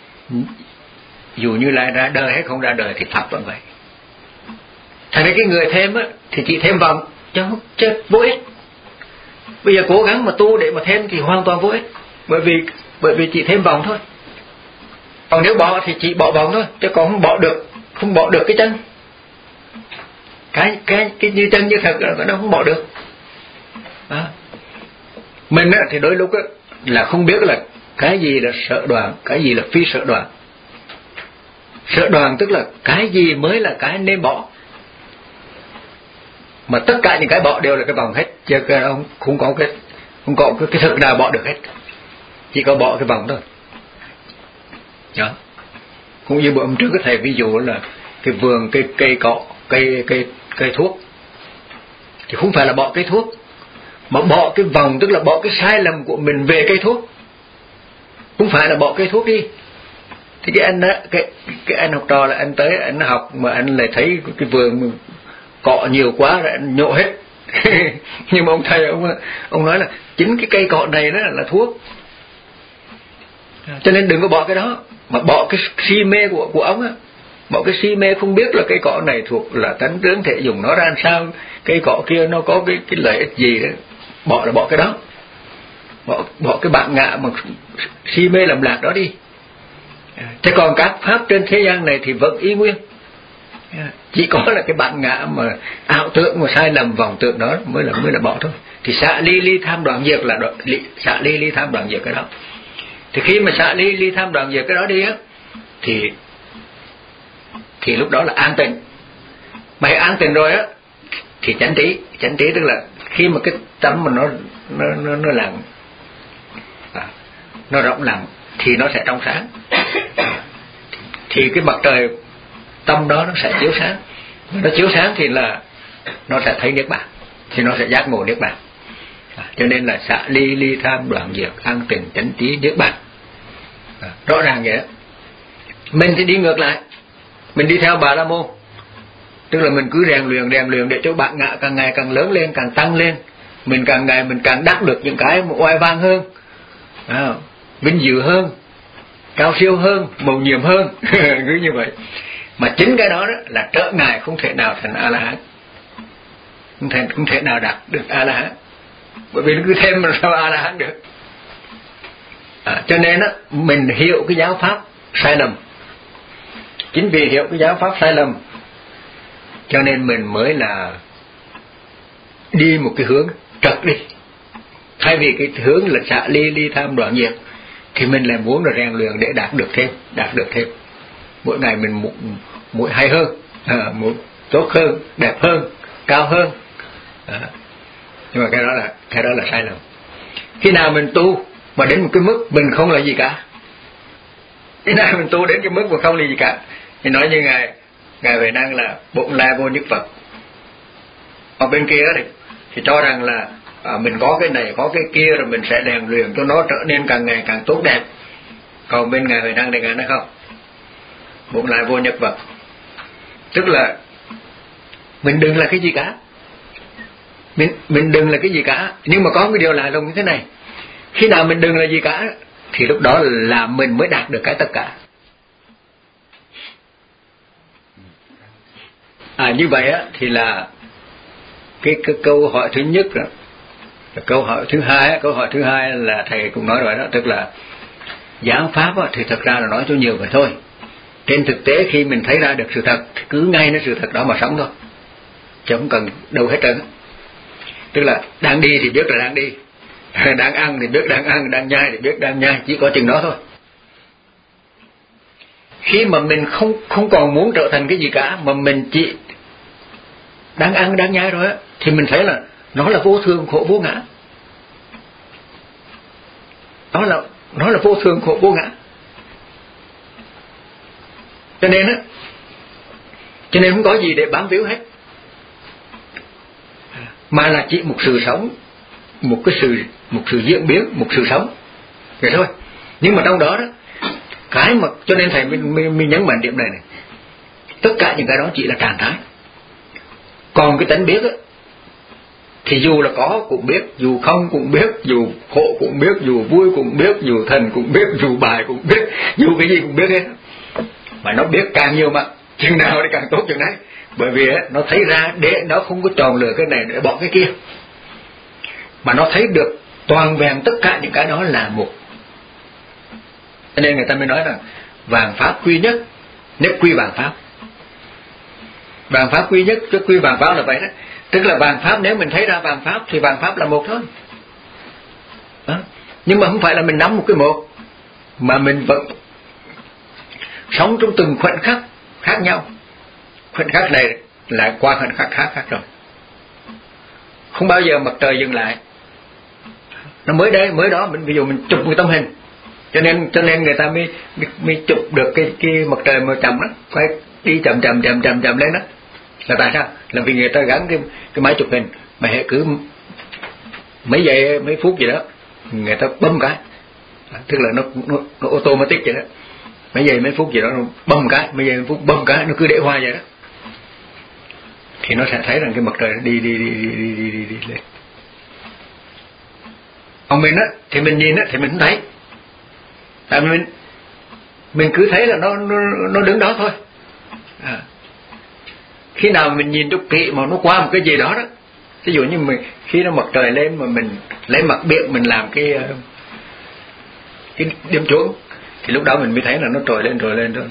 [SPEAKER 1] dù như là ra đời hay không ra đời thì Pháp vẫn vậy. Thành ra cái người thêm thì chỉ thêm vòng chứ vô ích. Bây giờ cố gắng mà tu để mà thêm thì hoàn toàn vô ích, bởi vì chỉ thêm vòng thôi. Còn nếu bỏ thì chỉ bỏ vòng thôi, chứ còn không bỏ được cái chân. Cái như chân như thật là nó không bỏ được. Mình thì đôi lúc là không biết là cái gì là sợ đoàn, cái gì là phi sợ đoàn. Sợ đoàn tức là cái gì mới là cái nên bỏ, mà tất cả những cái bỏ đều là cái vòng hết, chứ không có cái thực nào bỏ được hết, chỉ có bỏ cái vòng thôi. Đó. Cũng như bữa hôm trước thầy ví dụ là cái vườn cây cọ, cây thuốc, thì không phải là bỏ cây thuốc, mà bỏ cái vòng, tức là bỏ cái sai lầm của mình về cây thuốc, không phải là bỏ cây thuốc đi. Thì cái anh học trò là anh tới anh học mà anh lại thấy cái vườn cọ nhiều quá rồi anh nhổ hết. Nhưng mà ông thầy ông nói là chính cái cây cọ này đó là thuốc, cho nên đừng có bỏ cái đó, mà bỏ cái si mê của ông á, bỏ cái si mê không biết là cây cọ này thuộc là tánh tướng thể dùng nó ra làm sao, cây cọ kia nó có cái lợi ích gì đó, bỏ cái đó, bỏ cái bản ngã mà si mê làm lạc đó đi. Thế còn các pháp trên thế gian này thì vẫn y nguyên, chỉ có là cái bản ngã mà ảo tưởng mà sai lầm vọng tưởng đó mới là bỏ thôi. Thì xả ly tham đoạn diệt là xả ly tham đoạn diệt cái đó. Thì khi mà xả ly tham đoạn diệt cái đó đi á, thì lúc đó là an tịnh. Mà an tịnh rồi á thì chánh trí tức là khi mà cái tâm mà nó lặng, nó rộng lặng thì nó sẽ trong sáng. Thì cái mặt trời tâm đó nó sẽ chiếu sáng, nó chiếu sáng thì là nó sẽ thấy niết bàn, thì nó sẽ giác ngộ niết bàn. Cho nên là xả ly tham đoạn diệt an tịnh chánh trí niết bàn, rõ ràng vậy đó. Mình thì đi ngược lại, mình đi theo Bà La Môn, tức là mình cứ rèn luyện để cho bản ngã càng ngày càng lớn lên, càng tăng lên, mình càng ngày mình càng đắc được những cái oai vang hơn, vinh dự hơn, cao siêu hơn, mầu nhiệm hơn. Cứ như vậy. Mà chính cái đó là trở ngại, không thể nào thành A La Hán, không thể nào đạt được A La Hán, bởi vì nó cứ thêm mà sao A La Hán được. Cho nên mình hiểu cái giáo pháp sai lầm. Chính vì hiểu cái giáo pháp sai lầm cho nên mình mới là đi một cái hướng trật đi. Thay vì cái hướng là xả ly tham đoạn diệt thì mình lại muốn là rèn luyện để đạt được thêm. Mỗi ngày mình muốn hay hơn, muốn tốt hơn, đẹp hơn, cao hơn. Nhưng mà cái đó là sai lầm. Khi nào mình tu mà đến một cái mức mình không là gì cả, khi nào mình tu đến cái mức mà không là gì cả, thì nói như ngài Huệ Năng là bổn lai vô nhất Phật. Ở bên kia thì cho rằng là mình có cái này có cái kia rồi mình sẽ rèn luyện cho nó trở nên càng ngày càng tốt đẹp. Còn bên ngài Huệ Năng thì ngài nói không, bổn lai vô nhất Phật, tức là mình đừng là cái gì cả, mình đừng là cái gì cả. Nhưng mà có cái điều lạ lùng như thế này, Khi nào mình đừng là gì cả thì lúc đó là mình mới đạt được cái tất cả. Như vậy á thì là cái câu hỏi thứ nhất đó. Câu hỏi thứ hai là thầy cũng nói rồi đó, tức là giáo pháp á, thì thật ra là nói cho nhiều vậy thôi. Trên thực tế khi mình thấy ra được sự thật thì cứ ngay nó sự thật đó mà sống thôi, chứ không cần đâu hết trơn. Tức là đang đi thì biết là đang đi, đang ăn thì biết đang ăn, đang nhai thì biết đang nhai, chỉ có chừng đó thôi. Khi mà mình không còn muốn trở thành cái gì cả, mà mình chỉ đang ăn đang nhai rồi á, thì mình thấy là nó là vô thường khổ vô ngã. Nó là vô thường khổ vô ngã. Cho nên không có gì để bám víu hết, mà là chỉ một sự sống, một sự diễn biến, một sự sống vậy thôi. Nhưng mà trong đó cái mà cho nên thầy mình nhấn mạnh điểm này, tất cả những cái đó chỉ là trạng thái. Còn cái tánh biết á, thì dù là có cũng biết, dù không cũng biết, dù khổ cũng biết, dù vui cũng biết, dù thần cũng biết, dù bài cũng biết, dù cái gì cũng biết hết. Mà nó biết càng nhiều mà chừng nào thì càng tốt chừng đấy. Bởi vì nó thấy ra để nó không có chọn lựa cái này để bỏ cái kia, mà nó thấy được toàn vẹn tất cả những cái đó là một. Cho nên người ta mới nói rằng vạn pháp quy nhất, nhất quy vạn pháp. Vạn pháp quy nhất, nhất quy vạn pháp là vậy đó. Tức là vạn pháp, nếu mình thấy ra vạn pháp thì vạn pháp là một thôi đó. Nhưng mà không phải là mình nắm một cái một, mà mình vẫn sống trong từng khoảnh khắc khác nhau. Khoảnh khắc này lại qua khoảnh khắc khác rồi. Không bao giờ mặt trời dừng lại. Nó mới đây, mới đó, ví dụ mình chụp một tấm hình, cho nên người ta mới chụp được cái mặt trời màu chậm đó, phải đi chậm lên đó. Là tại sao? Là vì người ta gắn cái máy chụp hình, mà hệ cứ mấy giây mấy phút gì đó người ta bấm cái, tức là nó automatic vậy đó. Mấy giây mấy phút gì đó nó bấm cái, mấy giây mấy phút bấm cái, nó cứ để hoài vậy đó. Thì nó sẽ thấy rằng cái mặt trời nó đi lên. Còn mình á thì mình nhìn á thì mình không thấy, tại mình cứ thấy là nó đứng đó thôi. Khi nào mình nhìn cho kỹ mà nó qua một cái gì đó đó, ví dụ như khi nó mặt trời lên mà mình lấy mặt biển mình làm cái điểm chuông, thì lúc đó mình mới thấy là nó trồi lên.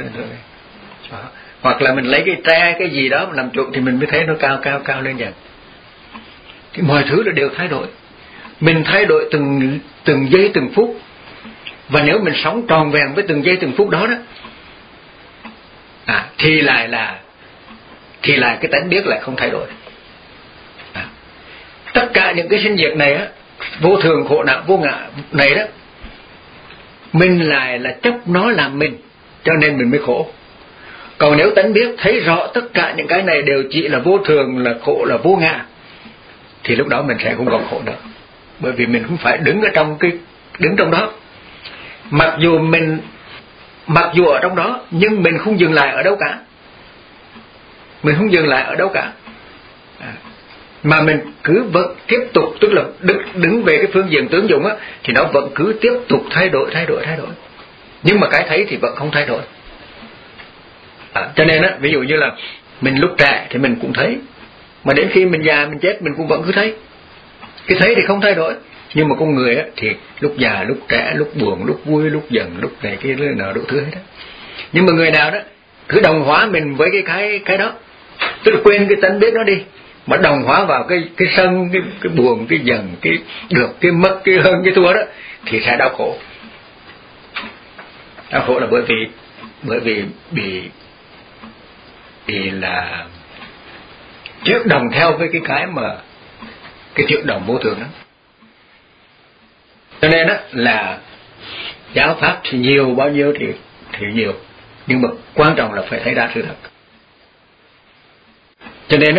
[SPEAKER 1] Hoặc là mình lấy cái tre cái gì đó mình làm chuông thì mình mới thấy nó cao lên dần. Thì mọi thứ là đều thay đổi. Mình thay đổi từng giây từng phút, và nếu mình sống tròn vẹn với từng giây từng phút đó thì lại cái tánh biết lại không thay đổi. Tất cả những cái sinh diệt này á, vô thường khổ não vô ngã này đó, mình lại là chấp nó làm mình, cho nên mình mới khổ. Còn nếu tánh biết thấy rõ tất cả những cái này đều chỉ là vô thường, là khổ, là vô ngã, thì lúc đó mình sẽ không còn khổ nữa. Bởi vì mình không phải đứng trong đó. Mặc dù ở trong đó, nhưng mình không dừng lại ở đâu cả. Mà mình cứ vẫn tiếp tục, tức là đứng về cái phương diện tướng dụng á, thì nó vẫn cứ tiếp tục thay đổi. Nhưng mà cái thấy thì vẫn không thay đổi. Cho nên á, ví dụ như là mình lúc trẻ thì mình cũng thấy, mà đến khi mình già mình chết mình cũng vẫn cứ thấy. Cái thấy thì không thay đổi. Nhưng mà con người á thì lúc già, lúc trẻ, lúc buồn, lúc vui, lúc giận, lúc này kia nào đủ thứ hết đó. Nhưng mà người nào đó cứ đồng hóa mình với cái đó, tức là quên cái tánh biết nó đi, mà đồng hóa vào cái sân, cái buồn, cái giận, cái được, cái mất, cái hơn, cái thua đó, thì sẽ đau khổ. Đau khổ là bởi vì bị là trước đồng theo với cái trước đồng vô thường đó. Cho nên đó là giáo pháp thì nhiều bao nhiêu thì nhiều, nhưng mà quan trọng là phải thấy ra sự thật. Cho nên đó,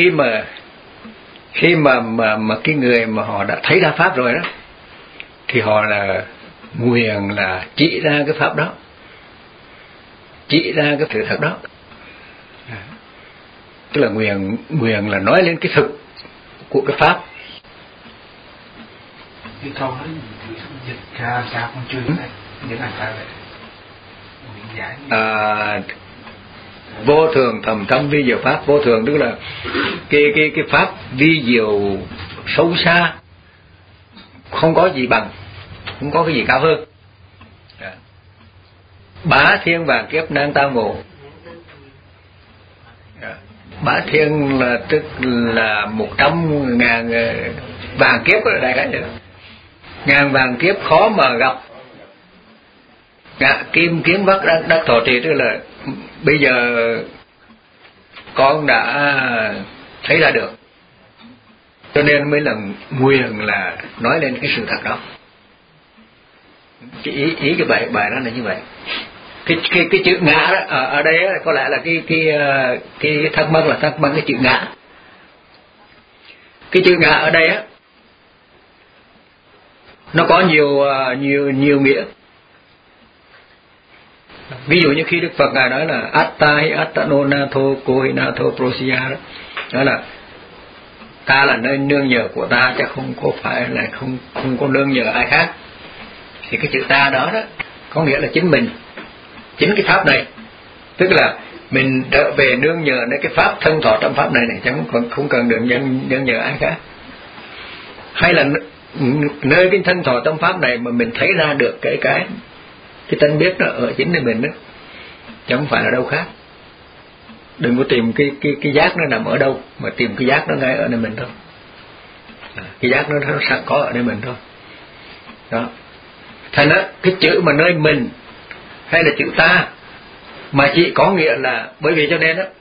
[SPEAKER 1] khi mà cái người mà họ đã thấy ra pháp rồi đó, thì họ là nguyện là chỉ ra cái pháp đó, chỉ ra cái sự thật đó. Tức là nguyện là nói lên cái thực của cái pháp.
[SPEAKER 5] cái câu đó dịch ra làm sao con chưa biết dịch làm sao vậy?
[SPEAKER 1] Vô thường thầm thâm vi diệu pháp. Vô thường tức là cái pháp vi diệu sâu xa, không có gì bằng, không có cái gì cao hơn. Bá thiên vàng kiếp nan tao ngộ. Bá thiên là tức là 100.000 vàng kiếp ở đây cái nữa. Ngàn vàng kiếp khó mà gặp. Kim kiến vắc đắc thọ trì, tức là bây giờ con đã thấy ra được, cho nên mới là nguyện là nói lên cái sự thật đó. Ý cái bài đó là như vậy. Cái chữ ngã đó ở đây đó, có lẽ là cái thắc mắc là thắc mắc cái chữ ngã. Cái chữ ngã ở đây á, nó có nhiều nghĩa. Ví dụ như khi Đức Phật ngài nói là atta hi attanonatho kohinatho prosya đó, đó là ta là nơi nương nhờ của ta, chứ không có phải là không có nương nhờ ai khác. Thì cái chữ ta đó có nghĩa là chính mình, chính cái pháp này, tức là mình trở về nương nhờ nơi cái pháp thân thọ trong pháp này chứ không cần được nương nhờ ai khác. Hay là nơi cái thân thọ trong pháp này mà mình thấy ra được cái tân biết nó ở chính nơi mình đó, chứ không phải là đâu khác. Đừng có tìm cái giác nó nằm ở đâu, mà tìm cái giác nó ngay ở nơi mình thôi. Cái giác nó sẵn có ở nơi mình thôi. Đó. Thành đó, cái chữ mà nơi mình hay là chữ ta mà chỉ có nghĩa là, bởi vì cho nên đó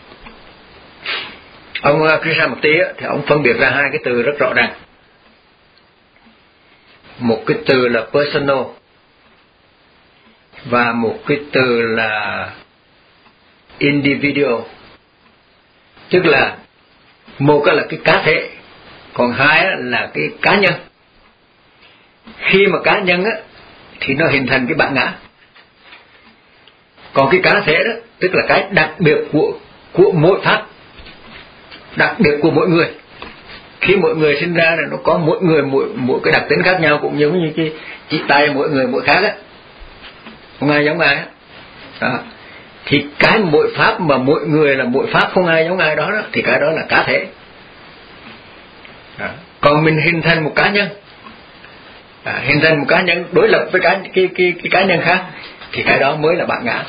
[SPEAKER 1] ông Krishnamurti thì ông phân biệt ra hai cái từ rất rõ ràng. Một cái từ là personal và một cái từ là individual, tức là một cái là cái cá thể, còn hai là cái cá nhân. Khi mà cá nhân á thì nó hình thành cái bản ngã, còn cái cá thể đó tức là cái đặc biệt của mỗi pháp, đặc biệt của mỗi người. Khi mỗi người sinh ra này, nó có mỗi người mỗi cái đặc tính khác nhau, cũng giống như cái chỉ tay mỗi người mỗi khác á, không ai giống ai đó. Thì cái mỗi pháp mà mỗi người là mỗi pháp, không ai giống ai đó, thì cái đó là cá thể đó. Còn mình hình thành một cá nhân, hình thành một cá nhân đối lập với cái cá nhân khác, thì cái đó mới là bản ngã.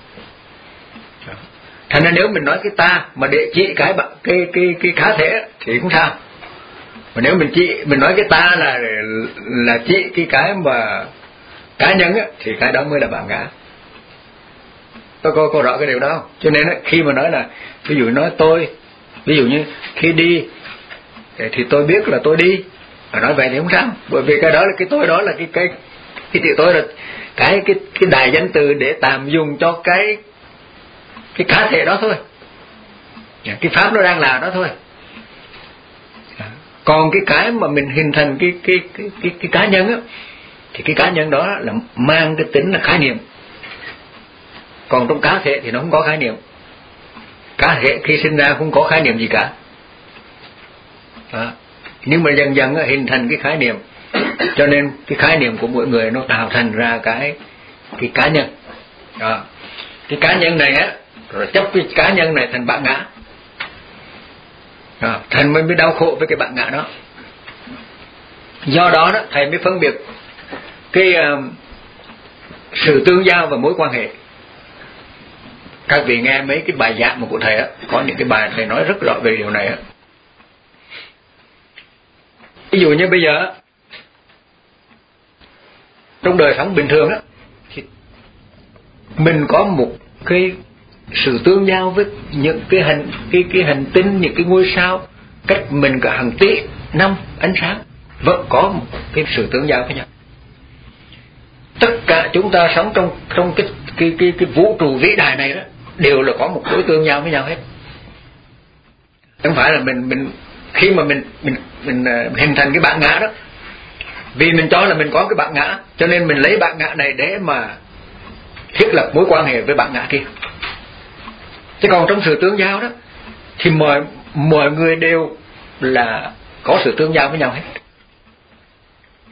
[SPEAKER 1] Thành ra nếu mình nói cái ta mà để chỉ cái cá thể thì cũng sao. Mà nếu mình nói cái ta là chỉ cái mà cá nhân á, thì cái đó mới là bản ngã. Có rõ cái điều đó không? Cho nên á, khi mà nói là ví dụ nói tôi, ví dụ như khi đi thì tôi biết là tôi đi, mà nói vậy thì không sao, bởi vì cái đó là cái tôi, đó là cái tự tôi, là cái đại danh từ để tạm dùng cho cái cá thể đó thôi, cái pháp nó đang là đó thôi. Còn cái mà mình hình thành cái cá nhân á, thì cái cá nhân đó là mang cái tính là khái niệm. Còn trong cá thể thì nó không có khái niệm. Cá thể khi sinh ra không có khái niệm gì cả đó. Nhưng mà dần dần hình thành cái khái niệm, cho nên cái khái niệm của mỗi người nó tạo thành ra cái cá nhân đó. Cái cá nhân này á, rồi chấp cái cá nhân này thành bản ngã đó. Thành mới đau khổ với cái bản ngã đó. Do đó thầy mới phân biệt cái sự tương giao và mối quan hệ. Các vị nghe mấy cái bài giảng của thầy á, có những cái bài thầy nói rất rõ về điều này á. Ví dụ như bây giờ trong đời sống bình thường á, thì mình có một cái sự tương giao với những cái hành tinh, những cái ngôi sao cách mình cả hàng tỷ năm ánh sáng, vẫn có một cái sự tương giao với nhau. Tất cả chúng ta sống trong cái vũ trụ vĩ đại này đó, đều là có một đối tương giao với nhau hết. Không phải là mình khi mà mình hình thành cái bản ngã đó, vì mình cho là mình có cái bản ngã, cho nên mình lấy bản ngã này để mà thiết lập mối quan hệ với bản ngã kia. Chứ còn trong sự tương giao đó thì mọi người đều là có sự tương giao với nhau hết.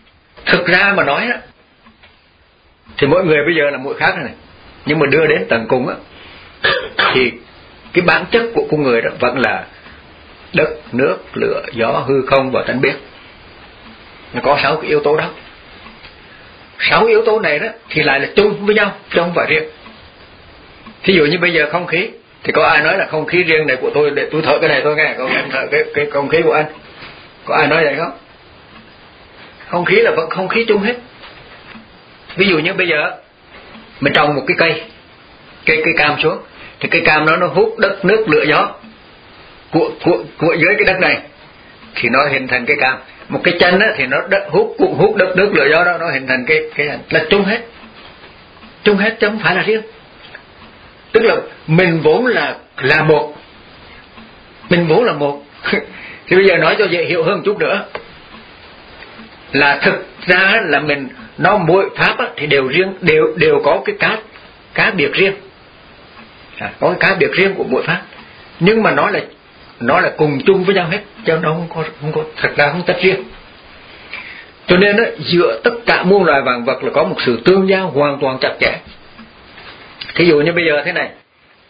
[SPEAKER 1] Thực ra mà nói á, thì mỗi người bây giờ là mỗi khác này, nhưng mà đưa đến tận cùng á, thì cái bản chất của con người đó vẫn là đất, nước, lửa, gió, hư không và tánh biết. Nó có 6 cái yếu tố đó. 6 yếu tố này đó thì lại là chung với nhau, chứ không phải riêng. Thí dụ như bây giờ không khí, thì có ai nói là không khí riêng này của tôi, để tôi thở cái này thôi nghe, còn em thở cái không khí của anh. Có ai nói vậy không? Không khí là vẫn không khí chung hết. Ví dụ như bây giờ mình trồng một cái cây cam xuống, thì cây cam nó hút đất, nước, lửa, gió của dưới cái đất này, thì nó hình thành cây cam. Một cái chân á, thì nó hút đất, nước, lửa, gió đó, nó hình thành cái là chung hết, chứ không phải là riêng. Tức là mình vốn là một, mình vốn là một. Thì bây giờ nói cho dễ hiểu hơn chút nữa, là thực ra là mình, nó mỗi pháp á, thì đều riêng, đều có cái cá biệt riêng, có cái cá biệt riêng của mỗi pháp, nhưng mà nó là cùng chung với nhau hết, chứ nó không có thật ra không tách riêng. Cho nên á, giữa tất cả muôn loài vạn vật là có một sự tương giao hoàn toàn chặt chẽ. Thí dụ như bây giờ thế này,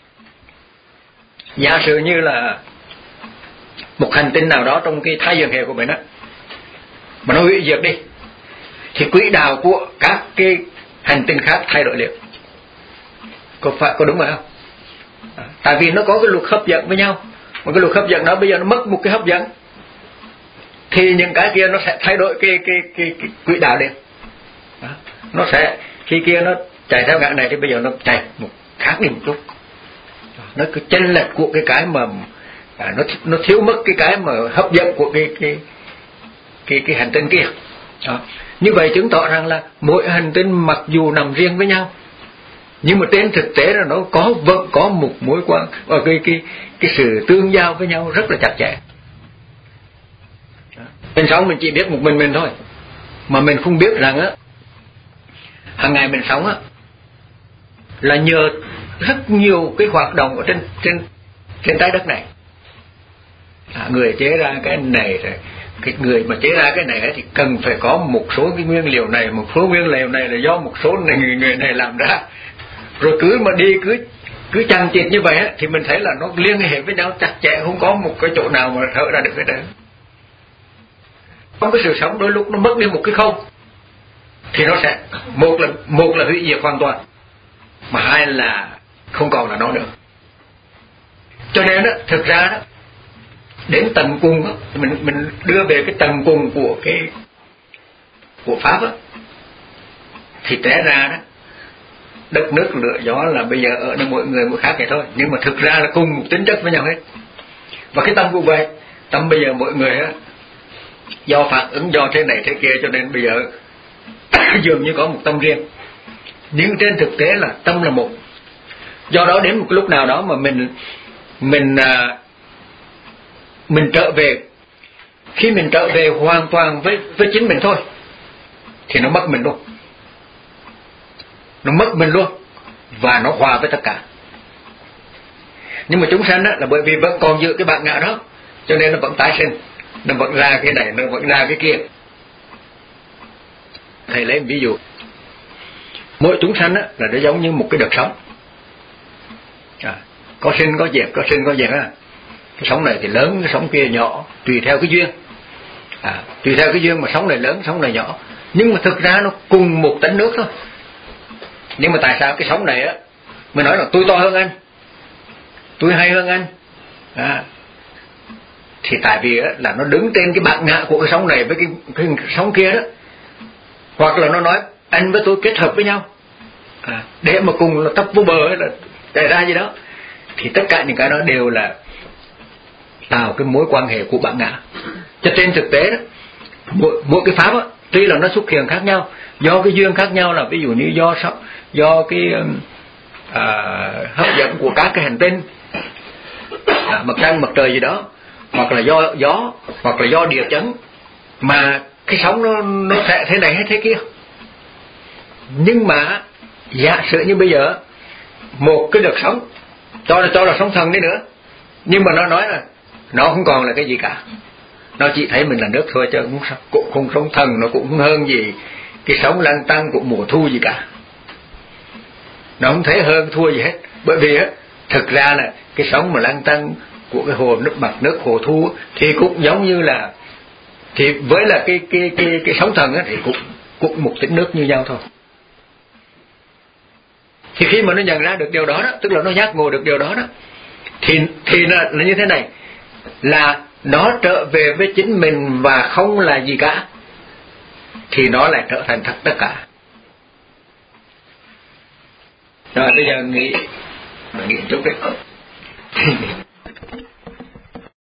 [SPEAKER 1] giả sử như là một hành tinh nào đó trong cái thái dương hệ của mình á, mà nó hủy diệt đi, thì quỹ đạo của các cái hành tinh khác thay đổi liền. Có đúng không? Tại vì nó có cái luật hấp dẫn với nhau, một cái luật hấp dẫn đó bây giờ nó mất một cái hấp dẫn, thì những cái kia nó sẽ thay đổi cái quỹ đạo liền. Nó sẽ, khi kia nó chạy theo ngã này thì bây giờ nó chạy một khác đi một chút. Nó cứ chênh lệch của cái mà nó thiếu mất cái mà hấp dẫn của cái hành tinh kia. Đó. Như vậy chứng tỏ rằng là mỗi hành tinh mặc dù nằm riêng với nhau, nhưng mà trên thực tế là nó vẫn có một mối quan và cái sự tương giao với nhau rất là chặt chẽ. Đó. Mình sống mình chỉ biết một mình thôi, mà mình không biết rằng á, hàng ngày mình sống á là nhờ rất nhiều cái hoạt động ở trên trái đất này. Người chế ra cái này, cái người mà chế ra cái này thì cần phải có một số cái nguyên liệu này, một số nguyên liệu này là do một số người này làm ra. Rồi cứ mà đi cứ chằng chịt như vậy á, thì mình thấy là nó liên hệ với nhau chặt chẽ, không có một cái chỗ nào mà thở ra được cái đấy. Trong cái sự sống đôi lúc nó mất đi một cái không, thì nó sẽ một là hủy diệt hoàn toàn, mà hai là không còn là nó nữa. Cho nên đó, thực ra đó, đến tận cùng đó, mình đưa về cái tận cùng của pháp đó, thì té ra đó, đất nước lửa gió là bây giờ ở nơi mỗi người mỗi khác vậy thôi, nhưng mà thực ra là cùng một tính chất với nhau hết. Và cái tâm cũng vậy, tâm bây giờ mỗi người á, do phản ứng do thế này thế kia, cho nên bây giờ dường như có một tâm riêng, nhưng trên thực tế là tâm là một. Do đó đến một lúc nào đó mà mình trở về, khi mình trở về hoàn toàn với chính mình thôi, thì nó mất mình luôn, và nó hòa với tất cả. Nhưng mà chúng sanh là bởi vì vẫn còn giữ cái bản ngã đó, cho nên nó vẫn tái sinh, nó vẫn ra cái này, nó vẫn ra cái kia. Thầy lấy một ví dụ, mỗi chúng sanh là nó giống như một cái đợt sóng, có sinh có diệt, có sinh có diệt á. Cái sóng này thì lớn, cái sóng kia nhỏ, tùy theo cái duyên. Tùy theo cái duyên mà sóng này lớn, sóng này nhỏ, nhưng mà thực ra nó cùng một tánh nước thôi. Nhưng mà tại sao cái sóng này á, mình nói là tôi to hơn anh, tôi hay hơn anh, thì tại vì á, là nó đứng trên cái bản ngã của cái sóng này với cái sóng kia đó. Hoặc là nó nói anh với tôi kết hợp với nhau, để mà cùng là tấp vô bờ hay là chạy ra gì đó, thì tất cả những cái đó đều là tạo cái mối quan hệ của bản ngã. Cho trên thực tế đó, mỗi cái pháp đó, tuy là nó xuất hiện khác nhau, do cái duyên khác nhau, là ví dụ như do cái hấp dẫn của các cái hành tinh, mặt trăng, mặt trời gì đó, hoặc là do gió, hoặc là do địa chấn, mà cái sóng nó sẽ thế này hay thế kia. Nhưng mà giả sử như bây giờ một cái đợt sóng, cho là sóng thần đi nữa, nhưng mà nó nói là nó không còn là cái gì cả, Nó chỉ thấy mình là nước thôi, chứ cũng không sống thần, nó cũng không hơn gì cái sống lăng tăng của mùa thu gì cả. Nó không thấy hơn thua gì hết. Bởi vì á, thực ra là cái sống mà lăng tăng của cái hồ nước, mặt nước hồ thu thì cũng giống như là, thì với là cái sóng thần á, thì cũng một tính nước như nhau thôi. Thì khi mà nó nhận ra được điều đó đó, tức là nó giác ngộ được điều đó đó, thì là như thế này, là nó trở về với chính mình và không là gì cả, thì nó lại trở thành thật tất cả. Rồi bây giờ nghĩ chút đấy.